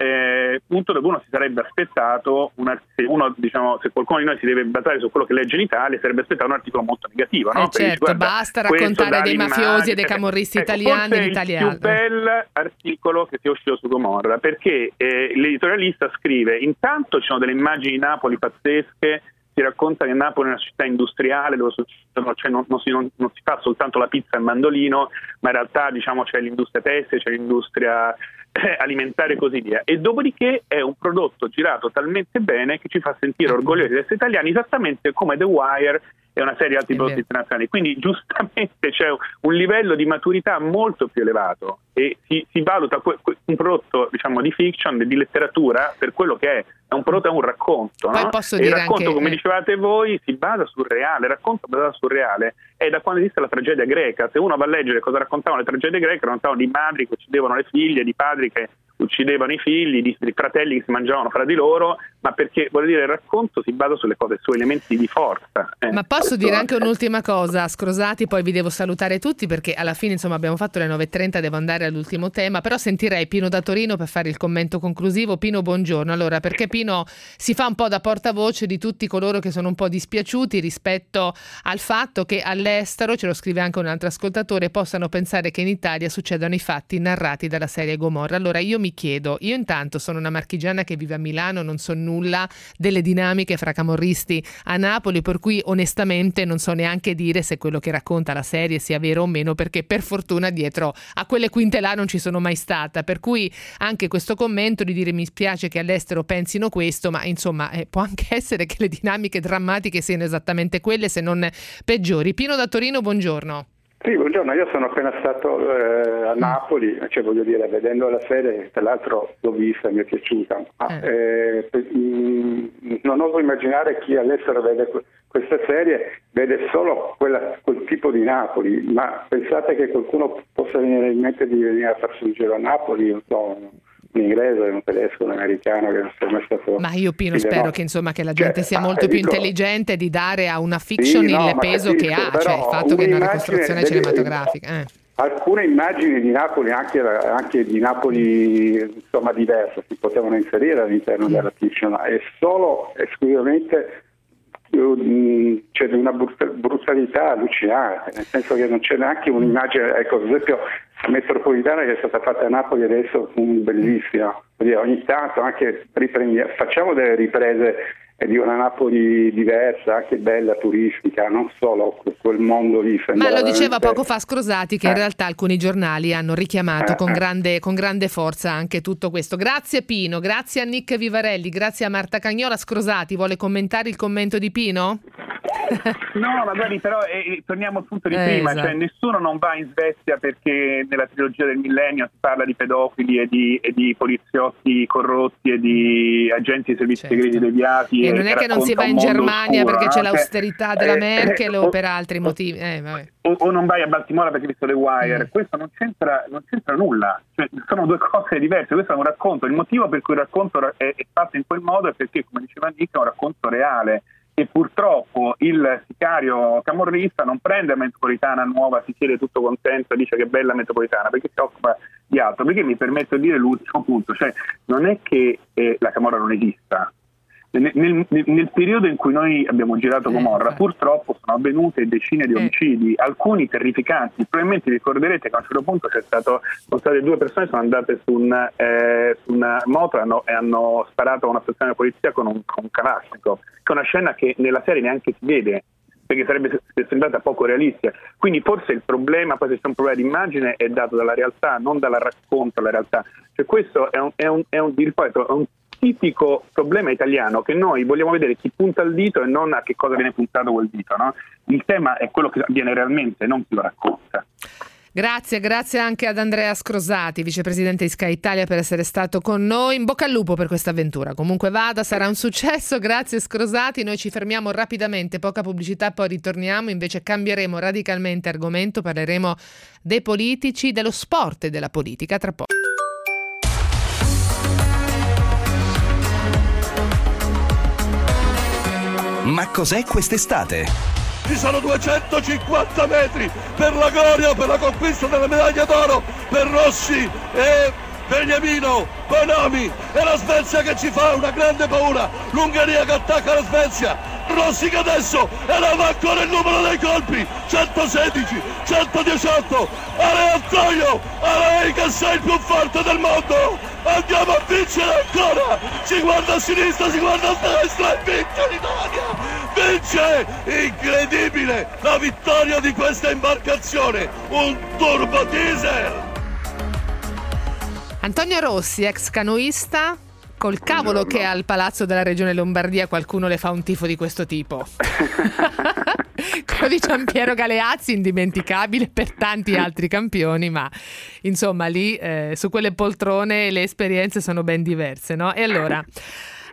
eh, punto dove uno si sarebbe aspettato, una, se, uno, diciamo, se qualcuno di noi si deve basare su quello che legge in Italia, sarebbe aspettato un articolo molto negativo. No? Eh certo, dice, guarda, basta raccontare dei mafiosi e dei camorristi ecco, italiani in italiano. È il più bel articolo che sia uscito su Gomorra, perché eh, l'editorialista scrive, intanto ci sono delle immagini di Napoli pazzesche, si racconta che Napoli è una città industriale dove succedono, cioè non, non, si, non, non si fa soltanto la pizza e il mandolino, ma in realtà diciamo c'è l'industria tessile, c'è l'industria eh, alimentare e così via. E dopodiché è un prodotto girato talmente bene che ci fa sentire orgogliosi di essere italiani, esattamente come The Wire è una serie di altri prodotti internazionali. Quindi giustamente c'è un livello di maturità molto più elevato e si, si valuta que- que- un prodotto, diciamo, di fiction, di letteratura per quello che è. È un prodotto, è un racconto, Poi no? posso E dire il racconto, anche, come eh... dicevate voi, si basa sul reale. Il racconto basato sul reale è da quando esiste la tragedia greca. Se uno va a leggere cosa raccontavano le tragedie greche, raccontavano di madri che uccidevano le figlie, di padri che uccidevano i figli, i, i fratelli che si mangiavano fra di loro, ma perché, voglio dire, il racconto si basa sulle cose, su elementi di forza. Eh. Ma posso dire anche un'ultima cosa, Scrosati, poi vi devo salutare tutti perché alla fine insomma abbiamo fatto le nove e trenta, devo andare all'ultimo tema, però sentirei Pino da Torino per fare il commento conclusivo. Pino, buongiorno. Allora, perché Pino si fa un po' da portavoce di tutti coloro che sono un po' dispiaciuti rispetto al fatto che all'estero, ce lo scrive anche un altro ascoltatore, possano pensare che in Italia succedano i fatti narrati dalla serie Gomorra. Allora io mi chiedo, io intanto sono una marchigiana che vive a Milano, non so nulla delle dinamiche fra camorristi a Napoli, per cui onestamente non so neanche dire se quello che racconta la serie sia vero o meno, perché per fortuna dietro a quelle quinte là non ci sono mai stata, per cui anche questo commento di dire mi spiace che all'estero pensino questo, ma insomma eh, può anche essere che le dinamiche drammatiche siano esattamente quelle, se non peggiori. Pino da Torino, buongiorno. Sì, buongiorno, io sono appena stato eh, a Napoli, cioè voglio dire, vedendo la serie, tra l'altro l'ho vista, mi è piaciuta, ma eh, mh, non oso immaginare chi all'estero vede questa serie, vede solo quella, quel tipo di Napoli, ma pensate che qualcuno possa venire in mente di venire a farsi un giro a Napoli, non so, un inglese, un tedesco, un americano che non sia mai stato. Ma io Pino spero no. che insomma che la gente cioè, sia molto più dico, intelligente di dare a una fiction sì, no, il peso capisco, che ha, cioè il fatto che è una ricostruzione delle, cinematografica. Eh. Alcune immagini di Napoli, anche, anche di Napoli insomma diverse, si potevano inserire all'interno mm. della fiction, è solo esclusivamente c'è una brutalità allucinante, nel senso che non c'è neanche un'immagine, ecco, ad esempio la metropolitana che è stata fatta a Napoli adesso è bellissima, ogni tanto anche riprendiamo, facciamo delle riprese di una Napoli diversa, anche bella, turistica, non solo quel mondo lì. Ma lo diceva poco fa Scrosati che eh. in realtà alcuni giornali hanno richiamato eh, con, eh. grande, con grande forza anche tutto questo. Grazie Pino, grazie a Nick Vivarelli, grazie a Marta Cagnola. Scrosati, vuole commentare il commento di Pino? No, magari però eh, torniamo al punto di eh, prima, esatto. Cioè nessuno non va in Svezia perché nella trilogia del millennio si parla di pedofili e di, e di poliziotti corrotti e di agenti di servizi certo. segreti deviati. E non è che non si va in Germania oscuro, perché no? c'è l'austerità della eh, Merkel eh, o o, per altri motivi. Eh, vabbè. O, o non vai a Baltimora perché hai visto The Wire, mm. questo non c'entra, non c'entra nulla, cioè, sono due cose diverse, questo è un racconto, il motivo per cui il racconto è, è fatto in quel modo è perché, come diceva Nick, è un racconto reale. E purtroppo il sicario camorrista non prende la metropolitana nuova, si siede tutto contento e dice che bella metropolitana, perché si occupa di altro. Perché mi permetto di dire l'ultimo punto, cioè non è che eh, la Camorra non esista. Nel, nel, nel periodo in cui noi abbiamo girato Gomorra, purtroppo sono avvenute decine di omicidi, alcuni terrificanti. Probabilmente ricorderete che a un certo punto c'è stato, sono state due persone che sono andate su, un, eh, su una moto e hanno, e hanno sparato a una stazione di polizia con un, con un Kalashnikov, che è una scena che nella serie neanche si vede, perché sarebbe sembrata poco realistica. Quindi forse il problema, poi se c'è un problema di immagine, è dato dalla realtà, non dalla racconto alla realtà. Cioè questo è un, è un, è un, ripeto, è un tipico problema italiano, che noi vogliamo vedere chi punta il dito e non a che cosa viene puntato quel dito, no? Il tema è quello che avviene realmente, non chi lo racconta. Grazie, grazie anche ad Andrea Scrosati, vicepresidente di Sky Italia, per essere stato con noi. In bocca al lupo per questa avventura. Comunque vada, sarà un successo. Grazie Scrosati. Noi ci fermiamo rapidamente, poca pubblicità, poi ritorniamo. Invece cambieremo radicalmente argomento, parleremo dei politici, dello sport e della politica tra poco. Ma cos'è quest'estate? Ci sono duecentocinquanta metri per la gloria, per la conquista della medaglia d'oro, per Rossi e Beniamino, Bonomi e la Svezia che ci fa una grande paura, l'Ungheria che attacca la Svezia, Rossi che adesso eleva ancora il numero dei colpi, centosedici, centodiciotto, Alea Troio, Alea che sei il più forte del mondo, andiamo a vincere ancora, si guarda a sinistra, si guarda a destra e vince l'Italia, vince, incredibile la vittoria di questa imbarcazione, un turbo diesel. Antonio Rossi, ex canoista, col cavolo che al Palazzo della Regione Lombardia qualcuno le fa un tifo di questo tipo. Quello di Giampiero Galeazzi, indimenticabile per tanti altri campioni, ma insomma lì eh, su quelle poltrone le esperienze sono ben diverse, no? E allora...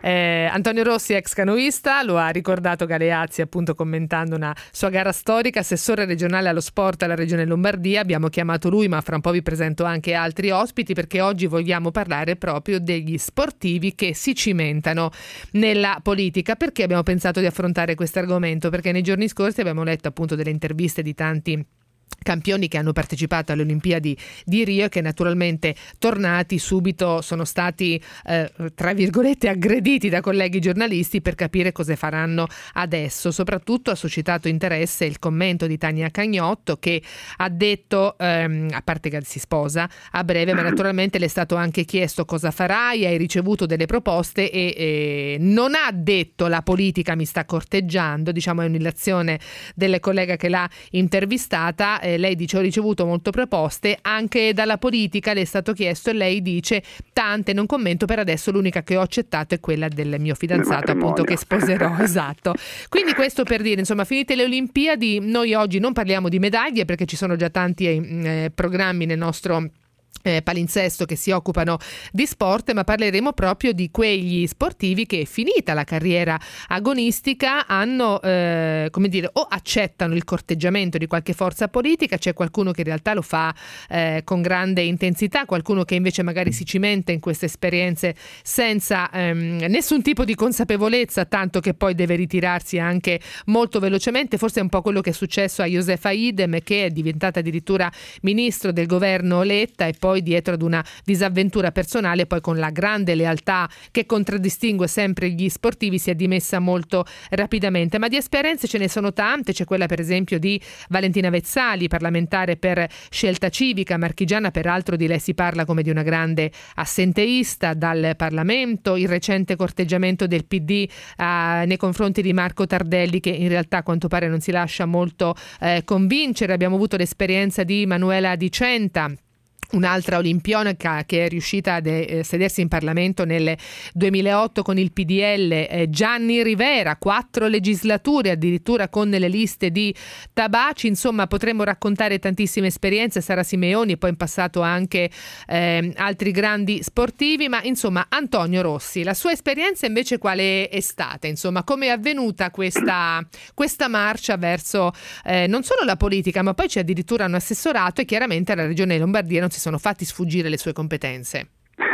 Eh, Antonio Rossi, ex canoista, lo ha ricordato Galeazzi appunto commentando una sua gara storica, assessore regionale allo sport alla Regione Lombardia. Abbiamo chiamato lui, ma fra un po' vi presento anche altri ospiti, perché oggi vogliamo parlare proprio degli sportivi che si cimentano nella politica. Perché abbiamo pensato di affrontare questo argomento? Perché nei giorni scorsi abbiamo letto appunto delle interviste di tanti campioni che hanno partecipato alle Olimpiadi di Rio e che naturalmente tornati subito sono stati eh, tra virgolette aggrediti da colleghi giornalisti per capire cosa faranno adesso. Soprattutto ha suscitato interesse il commento di Tania Cagnotto, che ha detto, ehm, a parte che si sposa a breve, ma naturalmente le è stato anche chiesto cosa farai, hai ricevuto delle proposte e eh, non ha detto la politica mi sta corteggiando, diciamo è un'illazione del collega che l'ha intervistata. Eh, lei dice ho ricevuto molte proposte anche dalla politica, le è stato chiesto e lei dice tante, non commento per adesso, l'unica che ho accettato è quella del mio fidanzato appunto che sposerò. Esatto, quindi questo per dire, insomma, finite le Olimpiadi, noi oggi non parliamo di medaglie perché ci sono già tanti eh, programmi nel nostro Eh, palinsesto che si occupano di sport, ma parleremo proprio di quegli sportivi che, finita la carriera agonistica, hanno eh, come dire, o accettano il corteggiamento di qualche forza politica. C'è qualcuno che in realtà lo fa eh, con grande intensità, qualcuno che invece magari si cimenta in queste esperienze senza ehm, nessun tipo di consapevolezza, tanto che poi deve ritirarsi anche molto velocemente. Forse è un po' quello che è successo a Josefa Idem, che è diventata addirittura ministro del governo Letta e poi dietro ad una disavventura personale, poi con la grande lealtà che contraddistingue sempre gli sportivi, si è dimessa molto rapidamente. Ma di esperienze ce ne sono tante. C'è quella per esempio di Valentina Vezzali, parlamentare per Scelta Civica marchigiana, peraltro di lei si parla come di una grande assenteista dal Parlamento. Il recente corteggiamento del P D eh, nei confronti di Marco Tardelli, che in realtà a quanto pare non si lascia molto eh, convincere. Abbiamo avuto l'esperienza di Manuela Di Centa, un'altra olimpionica che è riuscita a de- sedersi in Parlamento nel duemilaotto con il P D L, eh, Gianni Rivera, quattro legislature addirittura con le liste di Tabaci. Insomma, potremmo raccontare tantissime esperienze, Sara Simeoni e poi in passato anche eh, altri grandi sportivi. Ma insomma, Antonio Rossi, la sua esperienza invece quale è stata? Insomma, come è avvenuta questa, questa marcia verso eh, non solo la politica, ma poi c'è addirittura un assessorato e chiaramente la Regione Lombardia non si sono fatti sfuggire le sue competenze.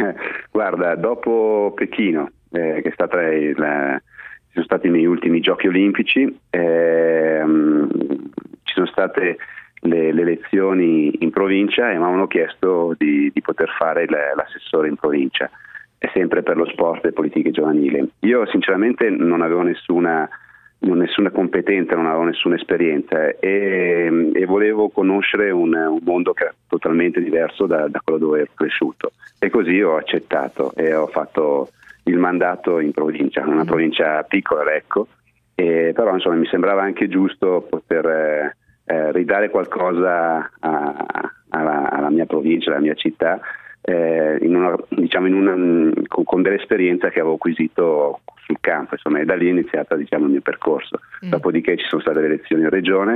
Guarda, dopo Pechino, eh, che è stata il, ci sono stati i miei ultimi giochi olimpici, eh, ci sono state le, le elezioni in provincia e mi avevano chiesto di, di poter fare l'assessore in provincia, è sempre per lo sport e politiche giovanili. Io sinceramente non avevo nessuna nessuna competenza, non avevo nessuna esperienza e, e volevo conoscere un, un mondo che era totalmente diverso da, da quello dove ero cresciuto, e così ho accettato e ho fatto il mandato in provincia, una provincia piccola, Lecco, e però insomma mi sembrava anche giusto poter eh, eh, ridare qualcosa a, alla, alla mia provincia, alla mia città, eh, in una, diciamo in una, con, con dell'esperienza che avevo acquisito sul campo, insomma, e da lì è iniziato, diciamo, il mio percorso. Mm. Dopodiché ci sono state le elezioni in regione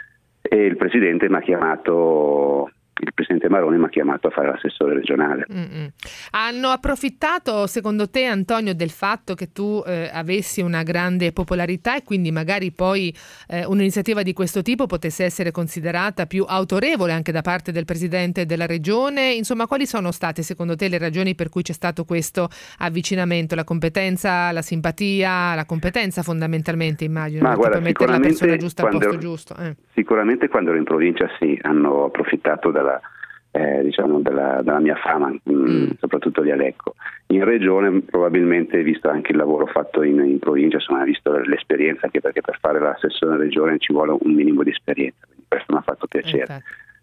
e il presidente mi ha chiamato, il presidente Maroni mi ha chiamato a fare l'assessore regionale. Mm-mm. Hanno approfittato, secondo te, Antonio, del fatto che tu eh, avessi una grande popolarità e quindi magari poi eh, un'iniziativa di questo tipo potesse essere considerata più autorevole anche da parte del presidente della regione? Insomma, quali sono state secondo te le ragioni per cui c'è stato questo avvicinamento? La competenza, la simpatia, la competenza fondamentalmente, immagino, Ma guarda, per mettere la persona giusta al posto ero, giusto. Eh. Sicuramente quando ero in provincia sì, hanno approfittato della Eh, diciamo della, della mia fama, mh, mm. soprattutto di Alecco. In regione probabilmente, visto anche il lavoro fatto in, in provincia, insomma, visto l'esperienza, anche perché per fare l'assessore in regione ci vuole un minimo di esperienza, quindi questo mi ha fatto piacere.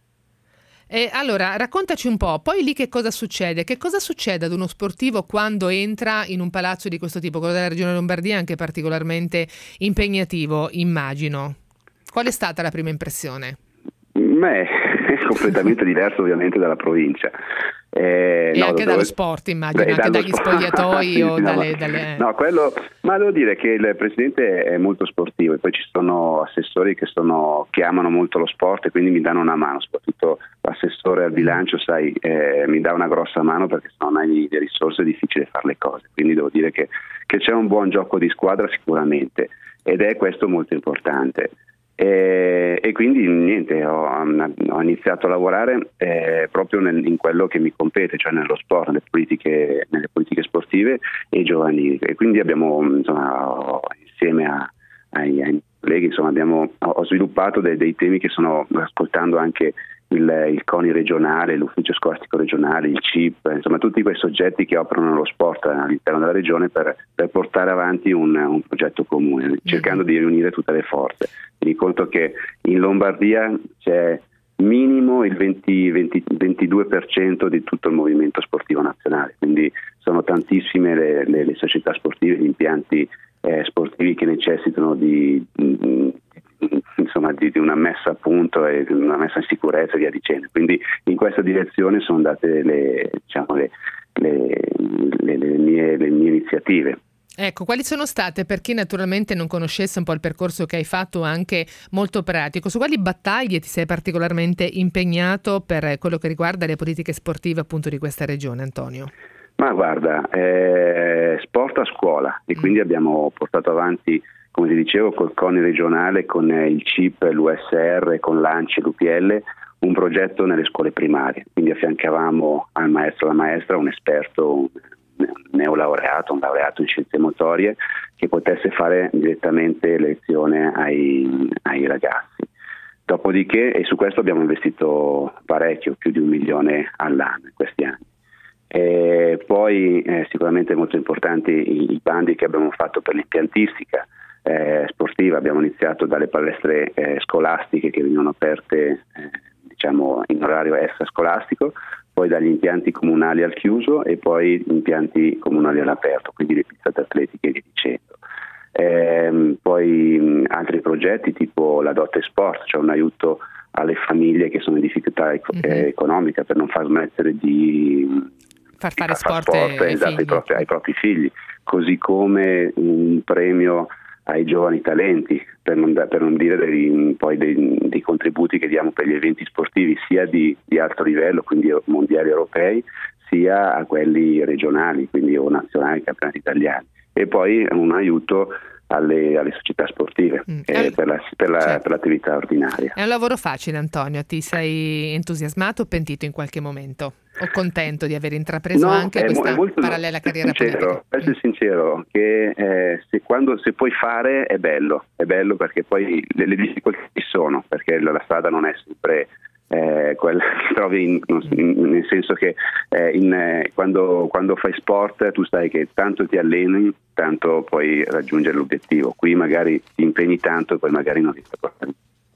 E allora raccontaci un po', poi lì che cosa succede? Che cosa succede ad uno sportivo quando entra in un palazzo di questo tipo? Quello della Regione Lombardia è anche particolarmente impegnativo, immagino. Qual è stata la prima impressione? Beh, è completamente diverso ovviamente dalla provincia. Eh, e no, anche dove... dallo sport, immagino, Beh, anche dallo dagli sport. spogliatoi o no, dalle... ma... dalle... no, quello... ma devo dire che il Presidente è molto sportivo e poi ci sono assessori che, sono... che amano molto lo sport e quindi mi danno una mano, soprattutto l'assessore al bilancio, sai, eh, mi dà una grossa mano perché se non hai le risorse è difficile fare le cose, quindi devo dire che, che c'è un buon gioco di squadra sicuramente ed è questo molto importante. E, e quindi niente, ho, ho iniziato a lavorare eh, proprio nel, in quello che mi compete, cioè nello sport, nelle politiche, nelle politiche sportive e giovanili, e quindi abbiamo insomma, insieme a, ai, ai colleghi insomma, abbiamo, ho sviluppato dei, dei temi che sono, ascoltando anche il, il CONI regionale, l'ufficio scolastico regionale, il C I P, insomma tutti quei soggetti che operano nello sport all'interno della regione per, per portare avanti un, un progetto comune, cercando di riunire tutte le forze. Mi conto che in Lombardia c'è minimo il venti, venti, ventidue per cento di tutto il movimento sportivo nazionale, quindi sono tantissime le, le, le società sportive, gli impianti eh, sportivi che necessitano di, di, insomma, di, di una messa a punto e una messa in sicurezza e via dicendo. Quindi in questa direzione sono andate le, diciamo, le, le, le, le, mie, le mie iniziative. Ecco, quali sono state, per chi naturalmente non conoscesse un po' il percorso che hai fatto anche molto pratico, su quali battaglie ti sei particolarmente impegnato per quello che riguarda le politiche sportive appunto di questa regione, Antonio? Ma guarda, eh, sport a scuola e quindi abbiamo portato avanti, come ti dicevo, col CONI regionale, con il C I P, l'U S R, con l'ANCI e l'U P L, un progetto nelle scuole primarie, quindi affiancavamo al maestro o alla maestra un esperto, un neolaureato, un laureato in scienze motorie che potesse fare direttamente lezione ai, ai ragazzi. Dopodiché, e su questo abbiamo investito parecchio, più di un milione all'anno in questi anni. E poi eh, sicuramente molto importanti i, i bandi che abbiamo fatto per l'impiantistica eh, sportiva. Abbiamo iniziato dalle palestre eh, scolastiche che venivano aperte eh, diciamo in orario extrascolastico, poi dagli impianti comunali al chiuso e poi impianti comunali all'aperto, quindi le pistate atletiche e via dicendo. Ehm, poi mh, altri progetti tipo la Dote Sport, cioè un aiuto alle famiglie che sono in difficoltà ec- mm-hmm. economica per non far smettere di far fare di far sport, sport ai, esatto, figli. ai, propri, ai propri figli, così come un premio ai giovani talenti, per non, da, per non dire dei, poi dei, dei contributi che diamo per gli eventi sportivi sia di, di alto livello, quindi mondiali europei, sia a quelli regionali, quindi o nazionali, campionati italiani, e poi un aiuto alle, alle società sportive mm. eh, per, la, per, la, certo. per l'attività ordinaria. È un lavoro facile, Antonio, ti sei entusiasmato o pentito in qualche momento? O contento di aver intrapreso no, anche è, questa è molto, parallela carriera sincero, politica? Essere sincero, che eh, se, quando, se puoi fare è bello, è bello perché poi le, le difficoltà ci sono, perché la, la strada non è sempre eh, quella che trovi, in, in, nel senso che eh, in, eh, quando, quando fai sport tu sai che tanto ti alleni, tanto puoi raggiungere l'obiettivo. Qui magari ti impegni tanto e poi magari non riesci a fare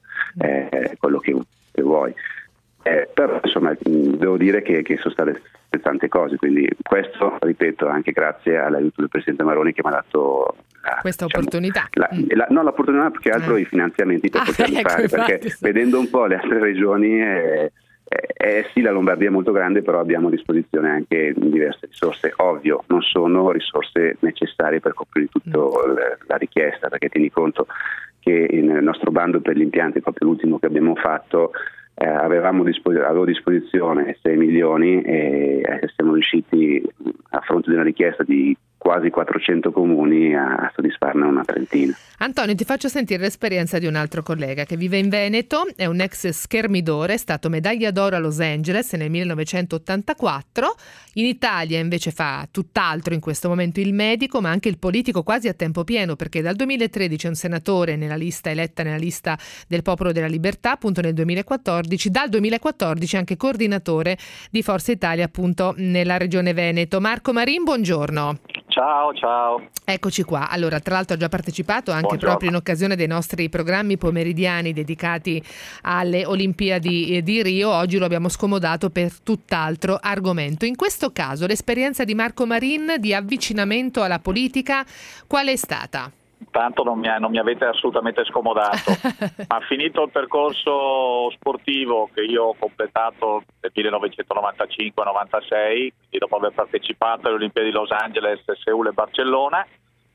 eh, quello che, che vuoi. Eh, però insomma devo dire che, che sono state tante cose, quindi questo, ripeto, anche grazie all'aiuto del Presidente Maroni che mi ha dato la, questa diciamo, opportunità la, la, no l'opportunità più che altro eh. i finanziamenti per ah, poterli ecco, fare, infatti, perché sì. vedendo un po' le altre regioni eh, eh, eh, sì, la Lombardia è molto grande, però abbiamo a disposizione anche diverse risorse. Ovvio, non sono risorse necessarie per coprire tutta mm. la richiesta, perché tieni conto che nel nostro bando per gli impianti, proprio l'ultimo che abbiamo fatto, Eh, avevamo dispos- avevo a disposizione sei milioni e eh, siamo riusciti, a fronte di una richiesta di quasi quattrocento comuni, a, a soddisfarne una trentina. Antonio, ti faccio sentire l'esperienza di un altro collega che vive in Veneto, è un ex schermidore, è stato medaglia d'oro a Los Angeles nel millenovecentottantaquattro, in Italia invece fa tutt'altro in questo momento il medico ma anche il politico quasi a tempo pieno, perché dal duemilatredici è un senatore nella lista eletta nella lista del Popolo della Libertà, appunto nel duemilaquattordici, dal duemilaquattordici anche coordinatore di Forza Italia appunto nella regione Veneto. Marco Marin, buongiorno. Ciao, ciao. Eccoci qua. Allora, tra l'altro ha già partecipato anche Buongiorno. proprio in occasione dei nostri programmi pomeridiani dedicati alle Olimpiadi di Rio. Oggi lo abbiamo scomodato per tutt'altro argomento. In questo caso l'esperienza di Marco Marin di avvicinamento alla politica qual è stata? Tanto non mi, non mi avete assolutamente scomodato. Ma finito il percorso sportivo che io ho completato nel millenovecentonovantacinque novantasei, quindi dopo aver partecipato alle Olimpiadi di Los Angeles, Seul e Barcellona,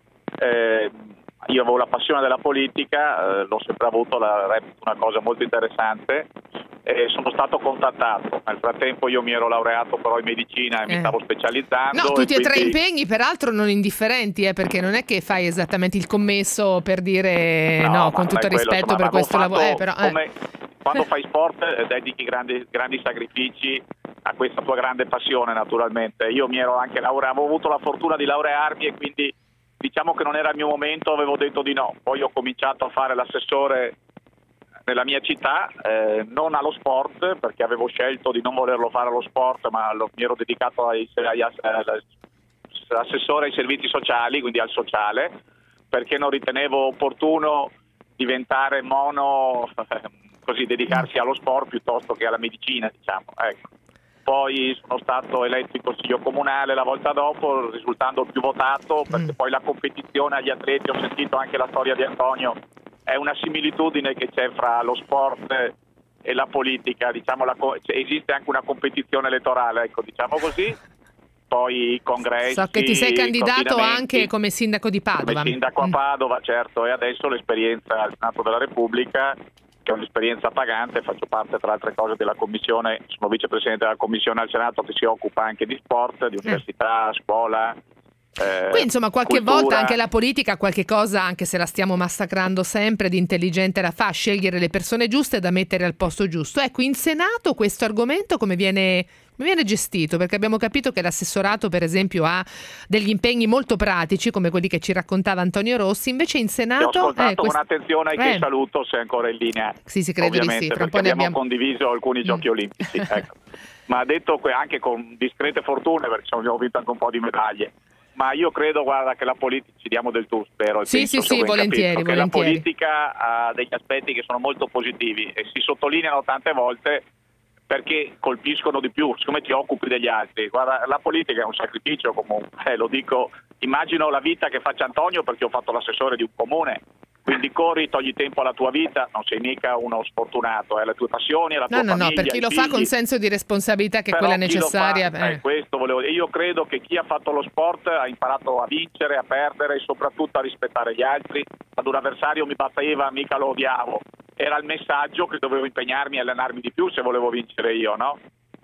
eh, io avevo la passione della politica, eh, l'ho sempre avuto, la reputo una cosa molto interessante, e sono stato contattato. Nel frattempo io mi ero laureato però in medicina e mi Eh. stavo specializzando. No, tutti e, e tre quindi... impegni, peraltro non indifferenti, eh, perché non è che fai esattamente il commesso per dire no, No, con ma tutto il quello, rispetto insomma, per avevo questo fatto lavoro. Eh, però, eh. come- quando fai sport eh, dedichi grandi, grandi sacrifici a questa tua grande passione, naturalmente. Io mi ero anche laureato, avevo avuto la fortuna di laurearmi e quindi diciamo che non era il mio momento, avevo detto di no. Poi ho cominciato a fare l'assessore nella mia città, eh, non allo sport, perché avevo scelto di non volerlo fare allo sport, ma lo, mi ero dedicato ai, ai, all'assessore ai servizi sociali, quindi al sociale, perché non ritenevo opportuno diventare mono, così dedicarsi allo sport piuttosto che alla medicina, diciamo. Ecco. Poi sono stato eletto in consiglio comunale la volta dopo, risultando il più votato, perché poi la competizione agli atleti, ho sentito anche la storia di Antonio, è una similitudine che c'è fra lo sport e la politica, diciamo, la co- cioè, esiste anche una competizione elettorale, ecco, diciamo così. Poi i congressi, So che ti sei candidato coordinamenti, anche come sindaco di Padova. come sindaco a Padova, certo, e adesso l'esperienza al Senato della Repubblica, che è un'esperienza pagante. Faccio parte tra altre cose della commissione, sono vicepresidente della commissione al Senato che si occupa anche di sport, di università, scuola. Eh, Qui insomma qualche cultura. volta anche la politica qualche cosa, anche se la stiamo massacrando sempre, di intelligente la fa, scegliere le persone giuste da mettere al posto giusto. Ecco, in Senato questo argomento come viene, come viene gestito? Perché abbiamo capito che l'assessorato per esempio ha degli impegni molto pratici come quelli che ci raccontava Antonio Rossi, invece in Ti ho Senato ascoltato eh, con quest- attenzione e che eh. saluto se è ancora in linea. Sì, sì, credo di Ovviamente, sì, fra un perché po' ne abbiamo abbiamo- condiviso alcuni giochi olimpici. Ecco. Ma detto que- anche con discrete fortune, perché insomma, abbiamo vinto anche un po' di medaglie. Ma io credo, guarda, che la politica, ci diamo del tu, spero. e Sì, penso, sì, se sì, ben volentieri, capito, che volentieri. la politica ha degli aspetti che sono molto positivi e si sottolineano tante volte perché colpiscono di più, siccome ti occupi degli altri. Guarda, la politica è un sacrificio comunque, eh, lo dico, immagino la vita che faccia Antonio perché ho fatto l'assessore di un comune, quindi corri, togli tempo alla tua vita, non sei mica uno sfortunato, hai le tue passioni, la tua No, no, famiglia, no, per chi i lo fa figli. con senso di responsabilità che è Però quella chi lo necessaria. fa, eh. eh, questo volevo dire. Io credo che chi ha fatto lo sport ha imparato a vincere, a perdere e soprattutto a rispettare gli altri. Ad un avversario mi batteva, mica lo odiavo. Era il messaggio che dovevo impegnarmi e allenarmi di più se volevo vincere io, no?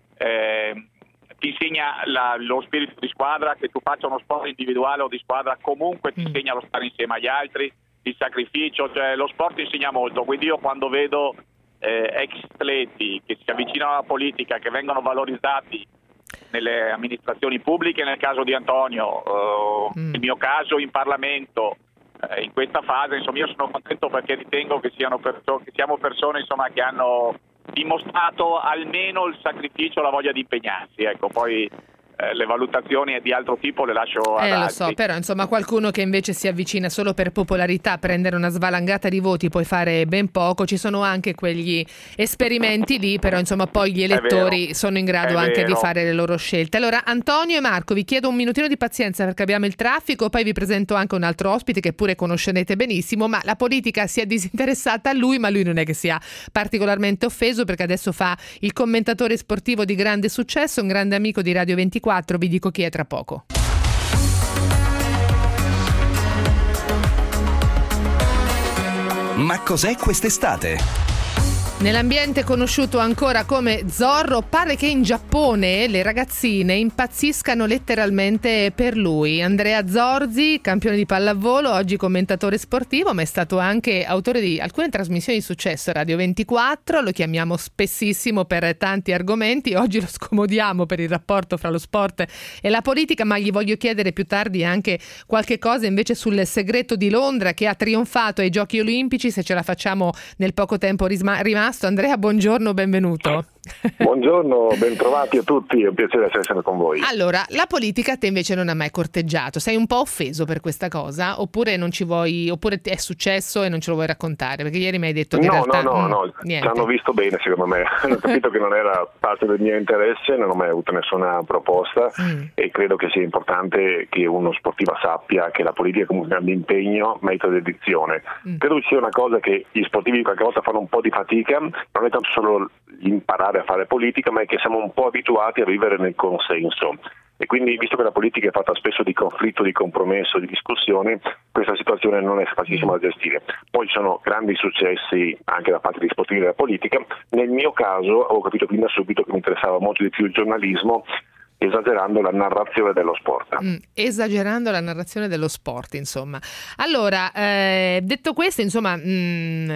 Eh, ti insegna la- lo spirito di squadra, che tu faccia uno sport individuale o di squadra, comunque ti insegna lo stare insieme agli altri, il sacrificio, cioè lo sport insegna molto. Quindi io quando vedo eh, ex atleti che si avvicinano alla politica, che vengono valorizzati nelle amministrazioni pubbliche, nel caso di Antonio, eh, nel mio caso in Parlamento, eh, in questa fase, insomma, io sono contento perché ritengo che siano perso- che siamo persone, insomma, che hanno dimostrato almeno il sacrificio, la voglia di impegnarsi. Ecco, poi eh, le valutazioni di altro tipo le lascio ad Eh, lo altri. so, però insomma qualcuno che invece si avvicina solo per popolarità, prendere una svalangata di voti, poi fare ben poco. Ci sono anche quegli esperimenti lì, però insomma poi gli elettori vero, sono in grado è anche vero. di fare le loro scelte. Allora Antonio e Marco, vi chiedo un minutino di pazienza perché abbiamo il traffico, poi vi presento anche un altro ospite che pure conoscerete benissimo, ma la politica si è disinteressata a lui, ma lui non è che sia particolarmente offeso perché adesso fa il commentatore sportivo di grande successo, un grande amico di Radio ventiquattro, vi dico chi è tra poco. Ma cos'è quest'estate? Nell'ambiente conosciuto ancora come Zorro, pare che in Giappone le ragazzine impazziscano letteralmente per lui. Andrea Zorzi, campione di pallavolo, oggi commentatore sportivo, ma è stato anche autore di alcune trasmissioni di successo a Radio ventiquattro, lo chiamiamo spessissimo per tanti argomenti, oggi lo scomodiamo per il rapporto fra lo sport e la politica, ma gli voglio chiedere più tardi anche qualche cosa invece sul segreto di Londra che ha trionfato ai Giochi Olimpici, se ce la facciamo nel poco tempo risma- rimasto. Andrea, buongiorno, benvenuto. Buongiorno, bentrovati a tutti, è un piacere essere con voi. Allora, la politica a te invece non ha mai corteggiato, sei un po' offeso per questa cosa oppure non ci vuoi, oppure è successo e non ce lo vuoi raccontare? Perché ieri mi hai detto che in no, realtà no, no, mh, no, niente. ci hanno visto bene secondo me, hanno capito che non era parte del mio interesse, non ho mai avuto nessuna proposta mm. e credo che sia importante che uno sportivo sappia che la politica è comunque un grande impegno, metodo e dedizione. Mm. Credo sia una cosa che gli sportivi qualche volta fanno un po' di fatica, non è tanto solo imparare a fare politica, ma è che siamo un po' abituati a vivere nel consenso. E quindi, visto che la politica è fatta spesso di conflitto, di compromesso, di discussione, questa situazione non è facilissima da gestire. Poi ci sono grandi successi anche da parte degli sportivi della politica. Nel mio caso avevo capito fin da subito che mi interessava molto di più il giornalismo, esagerando la narrazione dello sport. Mm, esagerando la narrazione dello sport, insomma. Allora, eh, detto questo, insomma, mm,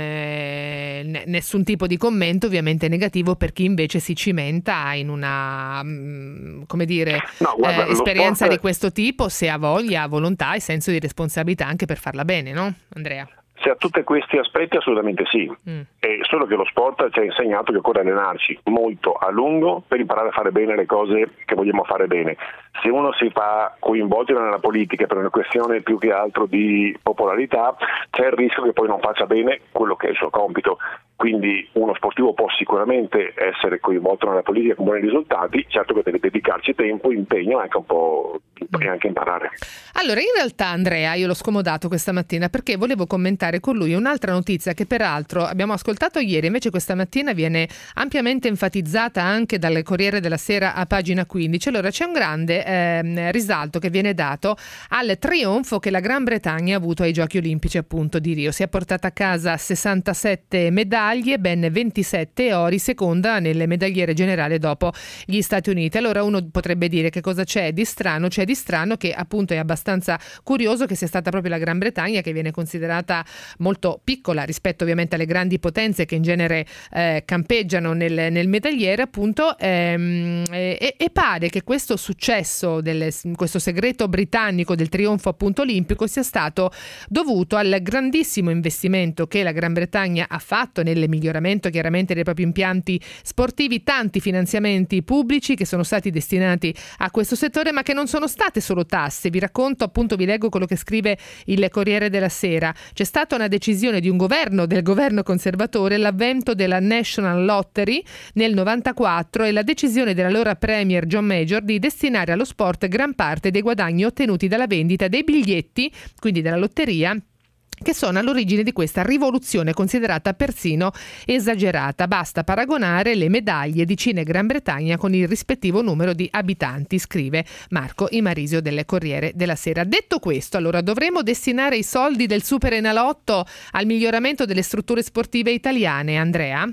eh, n- nessun tipo di commento ovviamente negativo per chi invece si cimenta in una, mm, come dire, no, guarda, eh, esperienza sport... di questo tipo, se ha voglia, volontà e senso di responsabilità anche per farla bene, no, Andrea? Se a tutti questi aspetti assolutamente sì, mm. è solo che lo sport ci ha insegnato che occorre allenarci molto a lungo per imparare a fare bene le cose che vogliamo fare bene. Se uno si fa coinvolgere nella politica per una questione più che altro di popolarità, c'è il rischio che poi non faccia bene quello che è il suo compito. Quindi uno sportivo può sicuramente essere coinvolto nella politica con buoni risultati, certo che deve dedicarci tempo, impegno e anche un po' e anche imparare. Allora, in realtà Andrea, io l'ho scomodato questa mattina perché volevo commentare con lui un'altra notizia che peraltro abbiamo ascoltato ieri, invece questa mattina viene ampiamente enfatizzata anche dal Corriere della Sera a pagina quindici. Allora, c'è un grande eh, risalto che viene dato al trionfo che la Gran Bretagna ha avuto ai Giochi Olimpici appunto di Rio. Si è portata a casa sessantasette medaglie, ben ventisette ori, seconda nelle medagliere generali dopo gli Stati Uniti. Allora uno potrebbe dire che cosa c'è di strano? C'è di strano che appunto è abbastanza curioso che sia stata proprio la Gran Bretagna, che viene considerata molto piccola rispetto ovviamente alle grandi potenze che in genere eh, campeggiano nel, nel medagliere appunto, ehm, e, e pare che questo successo, del, questo segreto britannico del trionfo appunto olimpico sia stato dovuto al grandissimo investimento che la Gran Bretagna ha fatto nel miglioramento chiaramente dei propri impianti sportivi, tanti finanziamenti pubblici che sono stati destinati a questo settore, ma che non sono state solo tasse. Vi racconto appunto, vi leggo quello che scrive il Corriere della Sera. C'è stata una decisione di un governo, del governo conservatore, l'avvento della National Lottery nel novantaquattro e la decisione dell'allora premier John Major di destinare allo sport gran parte dei guadagni ottenuti dalla vendita dei biglietti, quindi della lotteria, che sono all'origine di questa rivoluzione considerata persino esagerata. Basta paragonare le medaglie di Cina e Gran Bretagna con il rispettivo numero di abitanti, scrive Marco Imarisio del Corriere della Sera. Detto questo, allora dovremo destinare i soldi del Super Enalotto al miglioramento delle strutture sportive italiane, Andrea?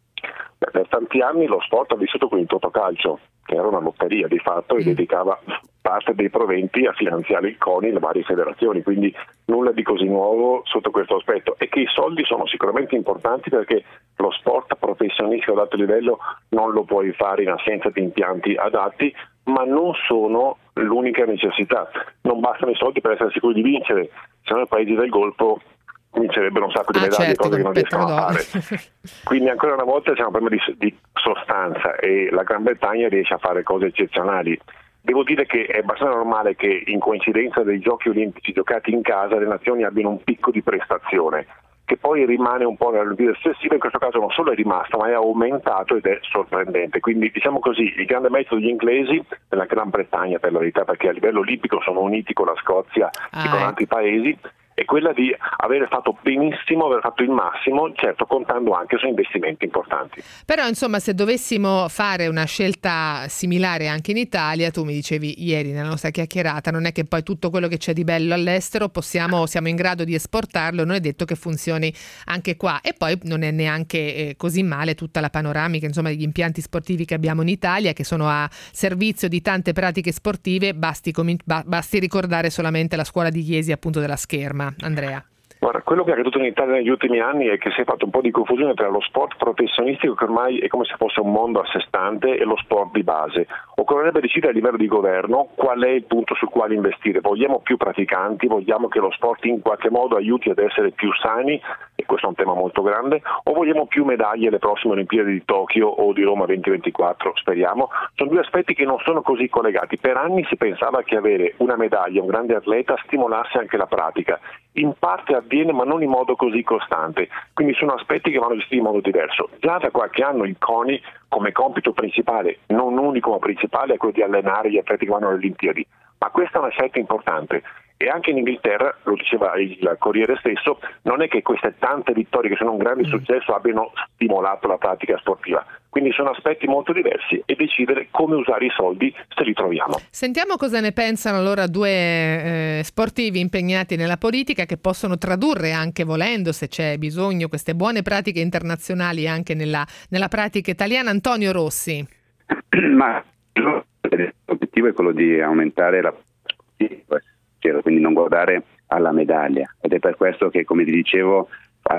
Beh, per tanti anni lo sport ha vissuto con il Totocalcio, che era una lotteria di fatto e mm. dedicava parte dei proventi a finanziare il CONI e le varie federazioni, quindi nulla di così nuovo sotto questo aspetto. E che i soldi sono sicuramente importanti perché lo sport professionistico ad alto livello non lo puoi fare in assenza di impianti adatti, ma non sono l'unica necessità. Non bastano i soldi per essere sicuri di vincere, se no i paesi del Golfo vincerebbero un sacco di ah, medaglie, certo, cose che non riescono a fare. Quindi ancora una volta siamo un problema di, di sostanza e la Gran Bretagna riesce a fare cose eccezionali. Devo dire che è abbastanza normale che in coincidenza dei Giochi Olimpici giocati in casa le nazioni abbiano un picco di prestazione che poi rimane un po' nella Olimpiade stessa, in questo caso non solo è rimasto ma è aumentato ed è sorprendente. Quindi diciamo così, il grande merito degli inglesi nella Gran Bretagna per la verità, perché a livello olimpico sono uniti con la Scozia ah, e con altri paesi, è quella di aver fatto benissimo, aver fatto il massimo, certo contando anche su investimenti importanti. Però insomma, se dovessimo fare una scelta similare anche in Italia, tu mi dicevi ieri nella nostra chiacchierata, non è che poi tutto quello che c'è di bello all'estero possiamo, siamo in grado di esportarlo, non è detto che funzioni anche qua, e poi non è neanche eh, così male tutta la panoramica insomma degli impianti sportivi che abbiamo in Italia, che sono a servizio di tante pratiche sportive, basti, com- basti ricordare solamente la scuola di Chiesi appunto della scherma. Andrea. Guarda, quello che è accaduto in Italia negli ultimi anni è che si è fatto un po' di confusione tra lo sport professionistico, che ormai è come se fosse un mondo a sé stante, e lo sport di base. Occorrerebbe decidere a livello di governo qual è il punto sul quale investire. Vogliamo più praticanti, vogliamo che lo sport in qualche modo aiuti ad essere più sani, e questo è un tema molto grande, o vogliamo più medaglie alle prossime Olimpiadi di Tokyo o di Roma duemilaventiquattro, speriamo. Sono due aspetti che non sono così collegati. Per anni si pensava che avere una medaglia, un grande atleta, stimolasse anche la pratica. In parte avviene, ma non in modo così costante, quindi sono aspetti che vanno gestiti in modo diverso. Già da qualche anno il CONI, come compito principale, non unico ma principale, è quello di allenare gli atleti che vanno alle Olimpiadi, ma questa è una scelta importante. E anche in Inghilterra, lo diceva il Corriere stesso, non è che queste tante vittorie che sono un grande successo abbiano stimolato la pratica sportiva. Quindi sono aspetti molto diversi, e decidere come usare i soldi se li troviamo. Sentiamo cosa ne pensano allora due eh, sportivi impegnati nella politica, che possono tradurre, anche volendo, se c'è bisogno, queste buone pratiche internazionali anche nella, nella pratica italiana. Antonio Rossi. Ma l'obiettivo è quello di aumentare la quindi non guardare alla medaglia, ed è per questo che, come vi dicevo,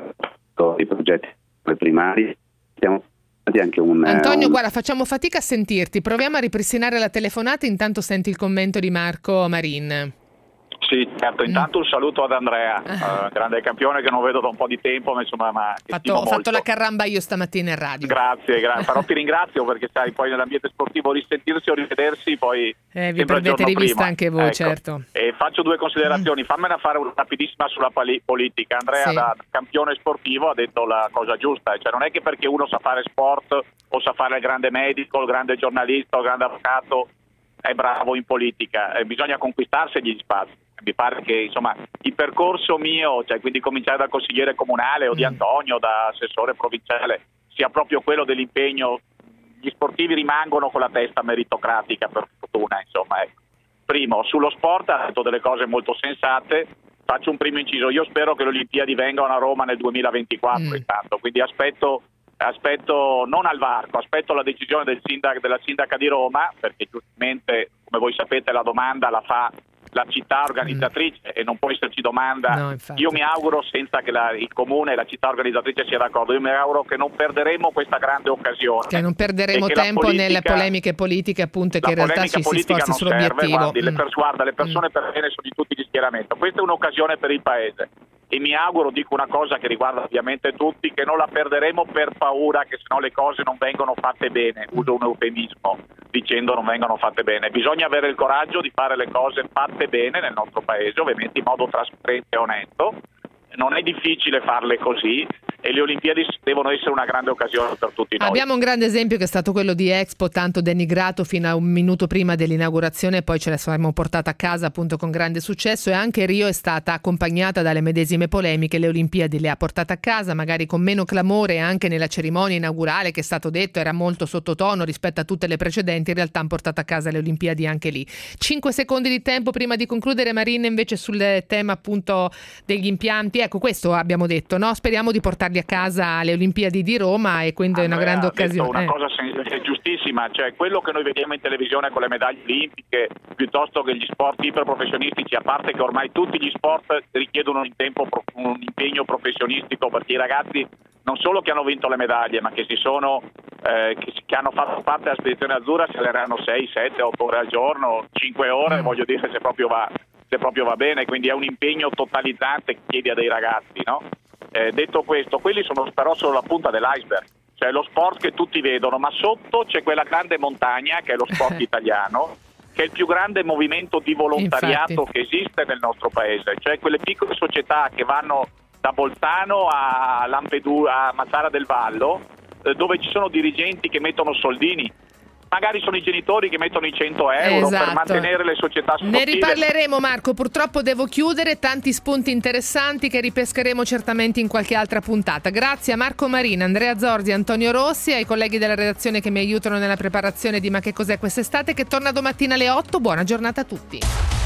i progetti primari stiamo anche un Antonio un... guarda, facciamo fatica a sentirti, proviamo a ripristinare la telefonata, intanto senti il commento di Marco Marin. Sì, certo, intanto un saluto ad Andrea, uh, grande campione che non vedo da un po' di tempo, ma insomma, ma fatto, ho fatto la carramba io stamattina in radio. Grazie, grazie. Però ti ringrazio, perché sai, poi nell'ambiente sportivo risentirsi o rivedersi, poi eh, vi perdete di vista anche voi, ecco. Certo. E faccio due considerazioni, fammene fare una rapidissima sulla pali- politica. Andrea, sì, da campione sportivo, ha detto la cosa giusta, cioè non è che perché uno sa fare sport o sa fare il grande medico, il grande giornalista, il grande avvocato è bravo in politica, eh, bisogna conquistarsi gli spazi. Mi pare che insomma il percorso mio, cioè quindi cominciare dal consigliere comunale o di Antonio, da assessore provinciale, sia proprio quello dell'impegno. Gli sportivi rimangono con la testa meritocratica, per fortuna, insomma. Ecco. Primo, sullo sport ha detto delle cose molto sensate. Faccio un primo inciso, io spero che le Olimpiadi vengano a Roma nel duemilaventiquattro, mm. intanto, quindi aspetto aspetto non al varco, aspetto la decisione del sindac, della sindaca di Roma, perché giustamente, come voi sapete, la domanda la fa la città organizzatrice mm. e non può esserci domanda. No, io mi auguro, senza che la, il comune e la città organizzatrice sia d'accordo, io mi auguro che non perderemo questa grande occasione, che non perderemo che tempo politica, nelle polemiche politiche, appunto, e che in realtà ci si sforzi sull'obiettivo. Guardi, mm. le pers- guarda, le persone mm. per bene sono di tutti gli schieramenti. Questa è un'occasione per il paese, e mi auguro, dico una cosa che riguarda ovviamente tutti, che non la perderemo per paura che sennò le cose non vengono fatte bene. Uso un eufemismo dicendo non vengono fatte bene. Bisogna avere il coraggio di fare le cose fatte bene nel nostro paese, ovviamente in modo trasparente e onesto. Non è difficile farle così, e le Olimpiadi devono essere una grande occasione per tutti noi. Abbiamo un grande esempio che è stato quello di Expo, tanto denigrato fino a un minuto prima dell'inaugurazione, poi ce la saremmo portata a casa appunto con grande successo, e anche Rio è stata accompagnata dalle medesime polemiche. Le Olimpiadi le ha portate a casa, magari con meno clamore anche nella cerimonia inaugurale, che è stato detto era molto sottotono rispetto a tutte le precedenti, in realtà hanno portato a casa le Olimpiadi anche lì. Cinque secondi di tempo prima di concludere, Marina, invece sul tema appunto degli impianti. Ecco, questo abbiamo detto, no? Speriamo di portarli a casa alle Olimpiadi di Roma, e quindi Andrea è una grande ha detto occasione. Una cosa sen- giustissima, cioè quello che noi vediamo in televisione con le medaglie olimpiche, piuttosto che gli sport iperprofessionistici, a parte che ormai tutti gli sport richiedono un, tempo, un impegno professionistico, perché i ragazzi non solo che hanno vinto le medaglie, ma che si sono eh, che, che hanno fatto parte della spedizione azzurra, si alleneranno sei, sette, otto ore al giorno, cinque ore, mm. voglio dire, se proprio va se proprio va bene, quindi è un impegno totalizzante che chiedi a dei ragazzi, no? Eh, detto questo, quelli sono però solo la punta dell'iceberg, cioè lo sport che tutti vedono, ma sotto c'è quella grande montagna che è lo sport italiano, che è il più grande movimento di volontariato Infatti. che esiste nel nostro paese, cioè quelle piccole società che vanno da Bolzano a Lampedusa, a Mazara del Vallo, eh, dove ci sono dirigenti che mettono soldini. Magari sono i genitori che mettono i cento euro esatto. per mantenere le società sportive. Ne riparleremo, Marco, purtroppo devo chiudere, tanti spunti interessanti che ripescheremo certamente in qualche altra puntata. Grazie a Marco Marin, Andrea Zorzi, Antonio Rossi, ai colleghi della redazione che mi aiutano nella preparazione di Ma che cos'è quest'estate, che torna domattina alle otto. Buona giornata a tutti.